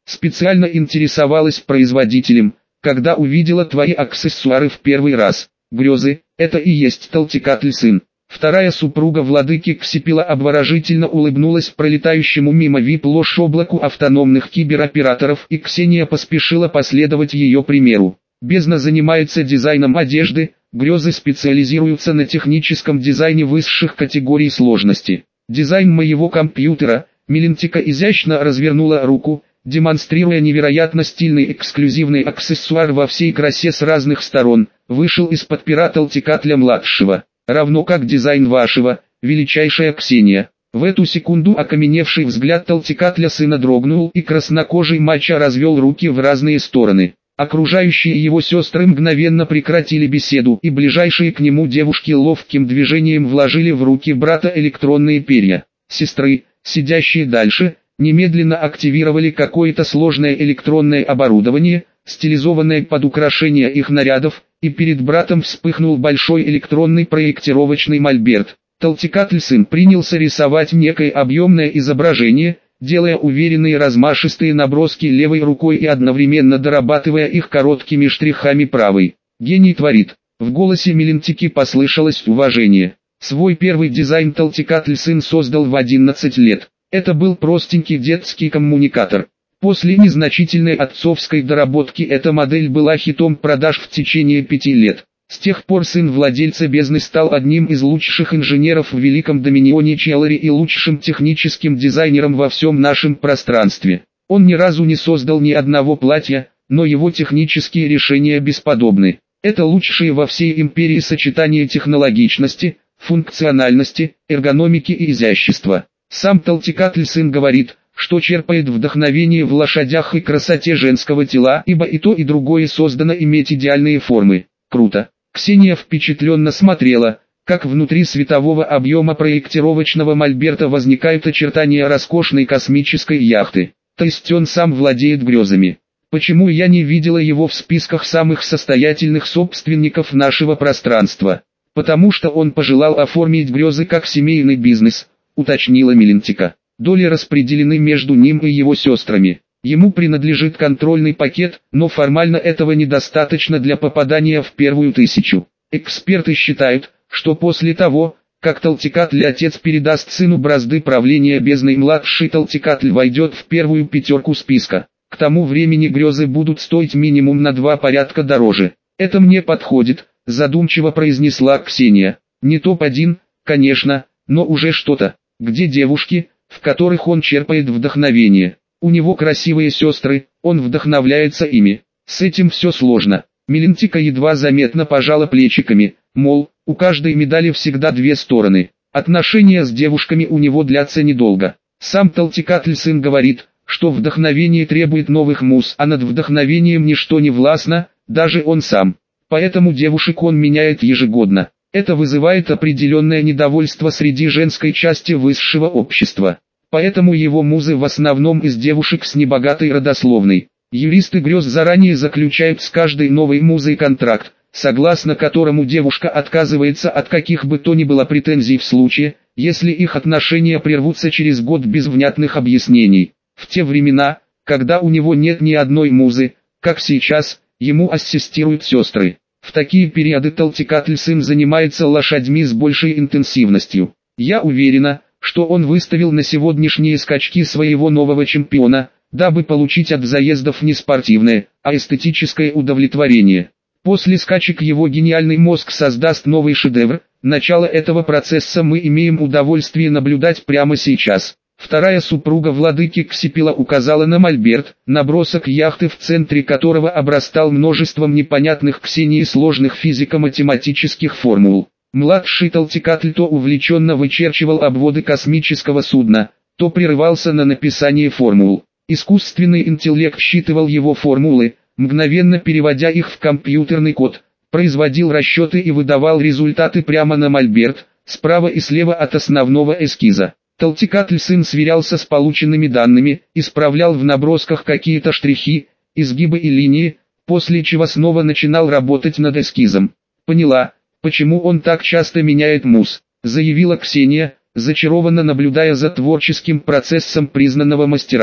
[SPEAKER 1] Специально интересовалась производителем, когда увидела твои аксессуары в первый раз. Грезы, это и есть Толтекатль сын. Вторая супруга владыки Ксипила обворожительно улыбнулась пролетающему мимо вип-лож облаку автономных кибероператоров, и Ксения поспешила последовать ее примеру. Бездна занимается дизайном одежды, грезы специализируются на техническом дизайне высших категорий сложности. Дизайн моего компьютера. Милентика изящно развернула руку, демонстрируя невероятно стильный эксклюзивный аксессуар во всей красе с разных сторон, вышел из-под пера Толтекатля-младшего. Равно как дизайн вашего, величайшая Ксения. В эту секунду окаменевший взгляд Толтекатля сына дрогнул, и краснокожий мачо развел руки в разные стороны. Окружающие его сестры мгновенно прекратили беседу, и ближайшие к нему девушки ловким движением вложили в руки брата электронные перья. Сестры, сидящие дальше, немедленно активировали какое-то сложное электронное оборудование, стилизованное под украшение их нарядов, и перед братом вспыхнул большой электронный проектировочный мольберт. Толтекатль сын принялся рисовать некое объемное изображение, делая уверенные размашистые наброски левой рукой и одновременно дорабатывая их короткими штрихами правой. Гений творит. В голосе Милентики послышалось уважение. Свой первый дизайн Толтекатль сын создал в одиннадцать лет. Это был простенький детский коммуникатор. После незначительной отцовской доработки эта модель была хитом продаж в течение пяти лет. С тех пор сын владельца бездны стал одним из лучших инженеров в Великом Доминионе Челлари и лучшим техническим дизайнером во всем нашем пространстве. Он ни разу не создал ни одного платья, но его технические решения бесподобны. Это лучшие во всей империи сочетание технологичности, функциональности, эргономики и изящества. Сам Толтекатль сын говорит, что черпает вдохновение в лошадях и красоте женского тела, ибо и то и другое создано иметь идеальные формы. Круто. Ксения впечатленно смотрела, как внутри светового объема проектировочного мольберта возникают очертания роскошной космической яхты. То есть он сам владеет грезами. Почему я не видела его в списках самых состоятельных собственников нашего пространства? Потому что он пожелал оформить грезы как семейный бизнес, уточнила Милентика. Доли распределены между ним и его сестрами. Ему принадлежит контрольный пакет, но формально этого недостаточно для попадания в первую тысячу. Эксперты считают, что после того, как Толтекатль отец передаст сыну бразды правления бездной, младший Толтекатль войдет в первую пятерку списка. К тому времени грезы будут стоить минимум на два порядка дороже. Это мне подходит, задумчиво произнесла Ксения. Не топ один, конечно, но уже что-то. Где девушки, в которых он черпает вдохновение? У него красивые сестры, он вдохновляется ими. С этим все сложно. Милентика едва заметно пожала плечиками, мол, у каждой медали всегда две стороны. Отношения с девушками у него длятся недолго. Сам Толтекатль сын говорит, что вдохновение требует новых муз, а над вдохновением ничто не властно, даже он сам. Поэтому девушек он меняет ежегодно. Это вызывает определенное недовольство среди женской части высшего общества. Поэтому его музы в основном из девушек с небогатой родословной. Юристы грез заранее заключают с каждой новой музой контракт, согласно которому девушка отказывается от каких бы то ни было претензий в случае, если их отношения прервутся через год без внятных объяснений. В те времена, когда у него нет ни одной музы, как сейчас, ему ассистируют сестры. В такие периоды Толтекатль сын занимается лошадьми с большей интенсивностью. Я уверена, что он выставил на сегодняшние скачки своего нового чемпиона, дабы получить от заездов не спортивное, а эстетическое удовлетворение. После скачек его гениальный мозг создаст новый шедевр. Начало этого процесса мы имеем удовольствие наблюдать прямо сейчас. Вторая супруга владыки Ксипила указала на мольберт, набросок яхты, в центре которого обрастал множеством непонятных Ксении сложных физико-математических формул. Младший Толтекатль то увлеченно вычерчивал обводы космического судна, то прерывался на написание формул. Искусственный интеллект считывал его формулы, мгновенно переводя их в компьютерный код, производил расчеты и выдавал результаты прямо на мольберт, справа и слева от основного эскиза. Толтекатль сын сверялся с полученными данными, исправлял в набросках какие-то штрихи, изгибы и линии, после чего снова начинал работать над эскизом. «Поняла, почему он так часто меняет муз», — заявила Ксения, зачарованно наблюдая за творческим процессом признанного мастера.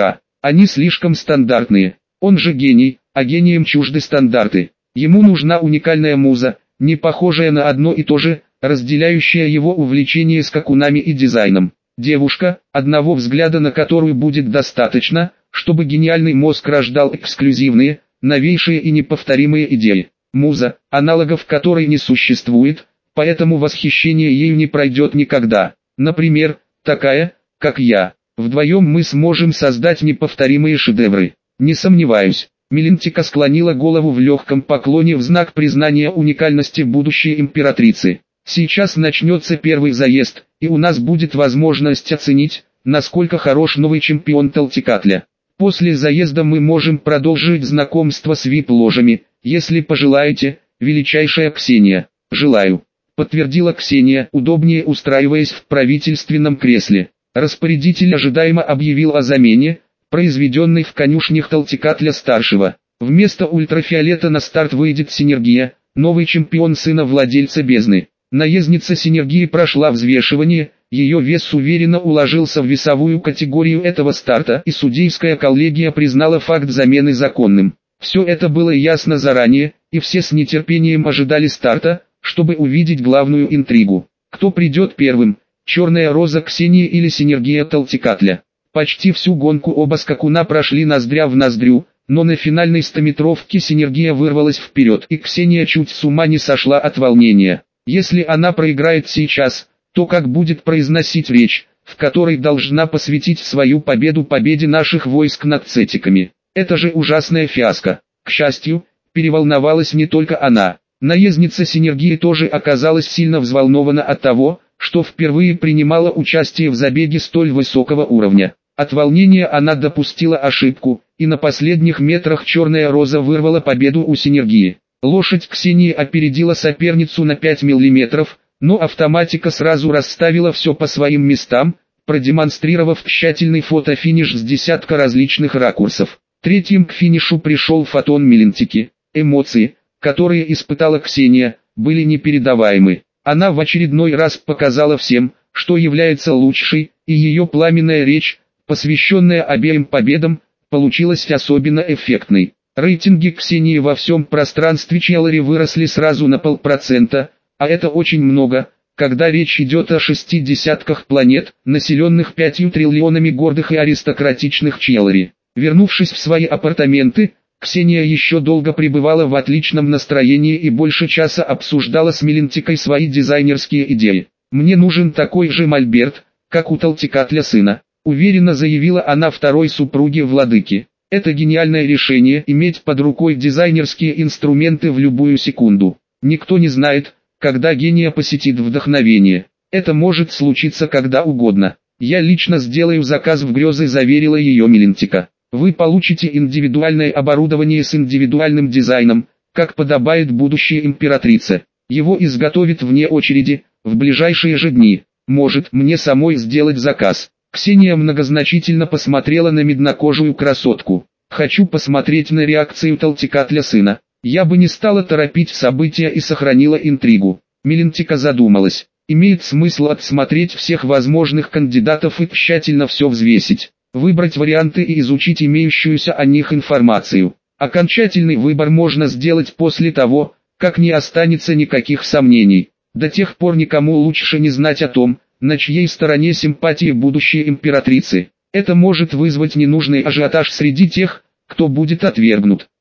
[SPEAKER 1] Они слишком стандартные. Он же гений, а гением чужды стандарты. Ему нужна уникальная муза, не похожая на одно и то же, разделяющая его увлечение скакунами и дизайном. Девушка, одного взгляда на которую будет достаточно, чтобы гениальный мозг рождал эксклюзивные, новейшие и неповторимые идеи. Муза, аналогов которой не существует, поэтому восхищение ею не пройдет никогда. Например, такая, как я. Вдвоем мы сможем создать неповторимые шедевры. Не сомневаюсь. Милентика склонила голову в легком поклоне в знак признания уникальности будущей императрицы. Сейчас начнется первый заезд, и у нас будет возможность оценить, насколько хорош новый чемпион Талтикатля. После заезда мы можем продолжить знакомство с ви ай пи-ложами, если пожелаете, величайшая Ксения. Желаю, подтвердила Ксения, удобнее устраиваясь в правительственном кресле. Распорядитель ожидаемо объявил о замене, произведенной в конюшнях Талтикатля-старшего. Вместо ультрафиолета на старт выйдет Синергия, новый чемпион сына владельца бездны. Наездница Синергии прошла взвешивание, ее вес уверенно уложился в весовую категорию этого старта, и судейская коллегия признала факт замены законным. Все это было ясно заранее, и все с нетерпением ожидали старта, чтобы увидеть главную интригу. Кто придет первым, Черная Роза Ксении или Синергия Талтикатля? Почти всю гонку оба скакуна прошли ноздря в ноздрю, но на финальной стометровке Синергия вырвалась вперед, и Ксения чуть с ума не сошла от волнения. Если она проиграет сейчас, то как будет произносить речь, в которой должна посвятить свою победу победе наших войск над цетиками? Это же ужасная фиаско. К счастью, переволновалась не только она. Наездница Синергии тоже оказалась сильно взволнована от того, что впервые принимала участие в забеге столь высокого уровня. От волнения она допустила ошибку, и на последних метрах Черная Роза вырвала победу у Синергии. Лошадь Ксении опередила соперницу на пять миллиметров, но автоматика сразу расставила все по своим местам, продемонстрировав тщательный фотофиниш с десятка различных ракурсов. Третьим к финишу пришел фотон Милентики. Эмоции, которые испытала Ксения, были непередаваемы. Она в очередной раз показала всем, что является лучшей, и ее пламенная речь, посвященная обеим победам, получилась особенно эффектной. Рейтинги Ксении во всем пространстве Челлари выросли сразу на полпроцента, а это очень много, когда речь идет о шести десятках планет, населенных пятью триллионами гордых и аристократичных Челлари. Вернувшись в свои апартаменты, Ксения еще долго пребывала в отличном настроении и больше часа обсуждала с Милентикой свои дизайнерские идеи. «Мне нужен такой же мольберт, как у Талтикатля сына», уверенно заявила она второй супруге владыки. «Это гениальное решение иметь под рукой дизайнерские инструменты в любую секунду. Никто не знает, когда гения посетит вдохновение. Это может случиться когда угодно. Я лично сделаю заказ в грезы», заверила ее Милентика. «Вы получите индивидуальное оборудование с индивидуальным дизайном, как подобает будущей императрице. Его изготовят вне очереди, в ближайшие же дни. Может, мне самой сделать заказ?» Ксения многозначительно посмотрела на меднокожую красотку. «Хочу посмотреть на реакцию Талтикатля сына. Я бы не стала торопить события и сохранила интригу». Милентика задумалась. Имеет смысл отсмотреть всех возможных кандидатов и тщательно все взвесить. Выбрать варианты и изучить имеющуюся о них информацию. Окончательный выбор можно сделать после того, как не останется никаких сомнений. До тех пор никому лучше не знать о том, на чьей стороне симпатии будущей императрицы. Это может вызвать ненужный ажиотаж среди тех, кто будет отвергнут.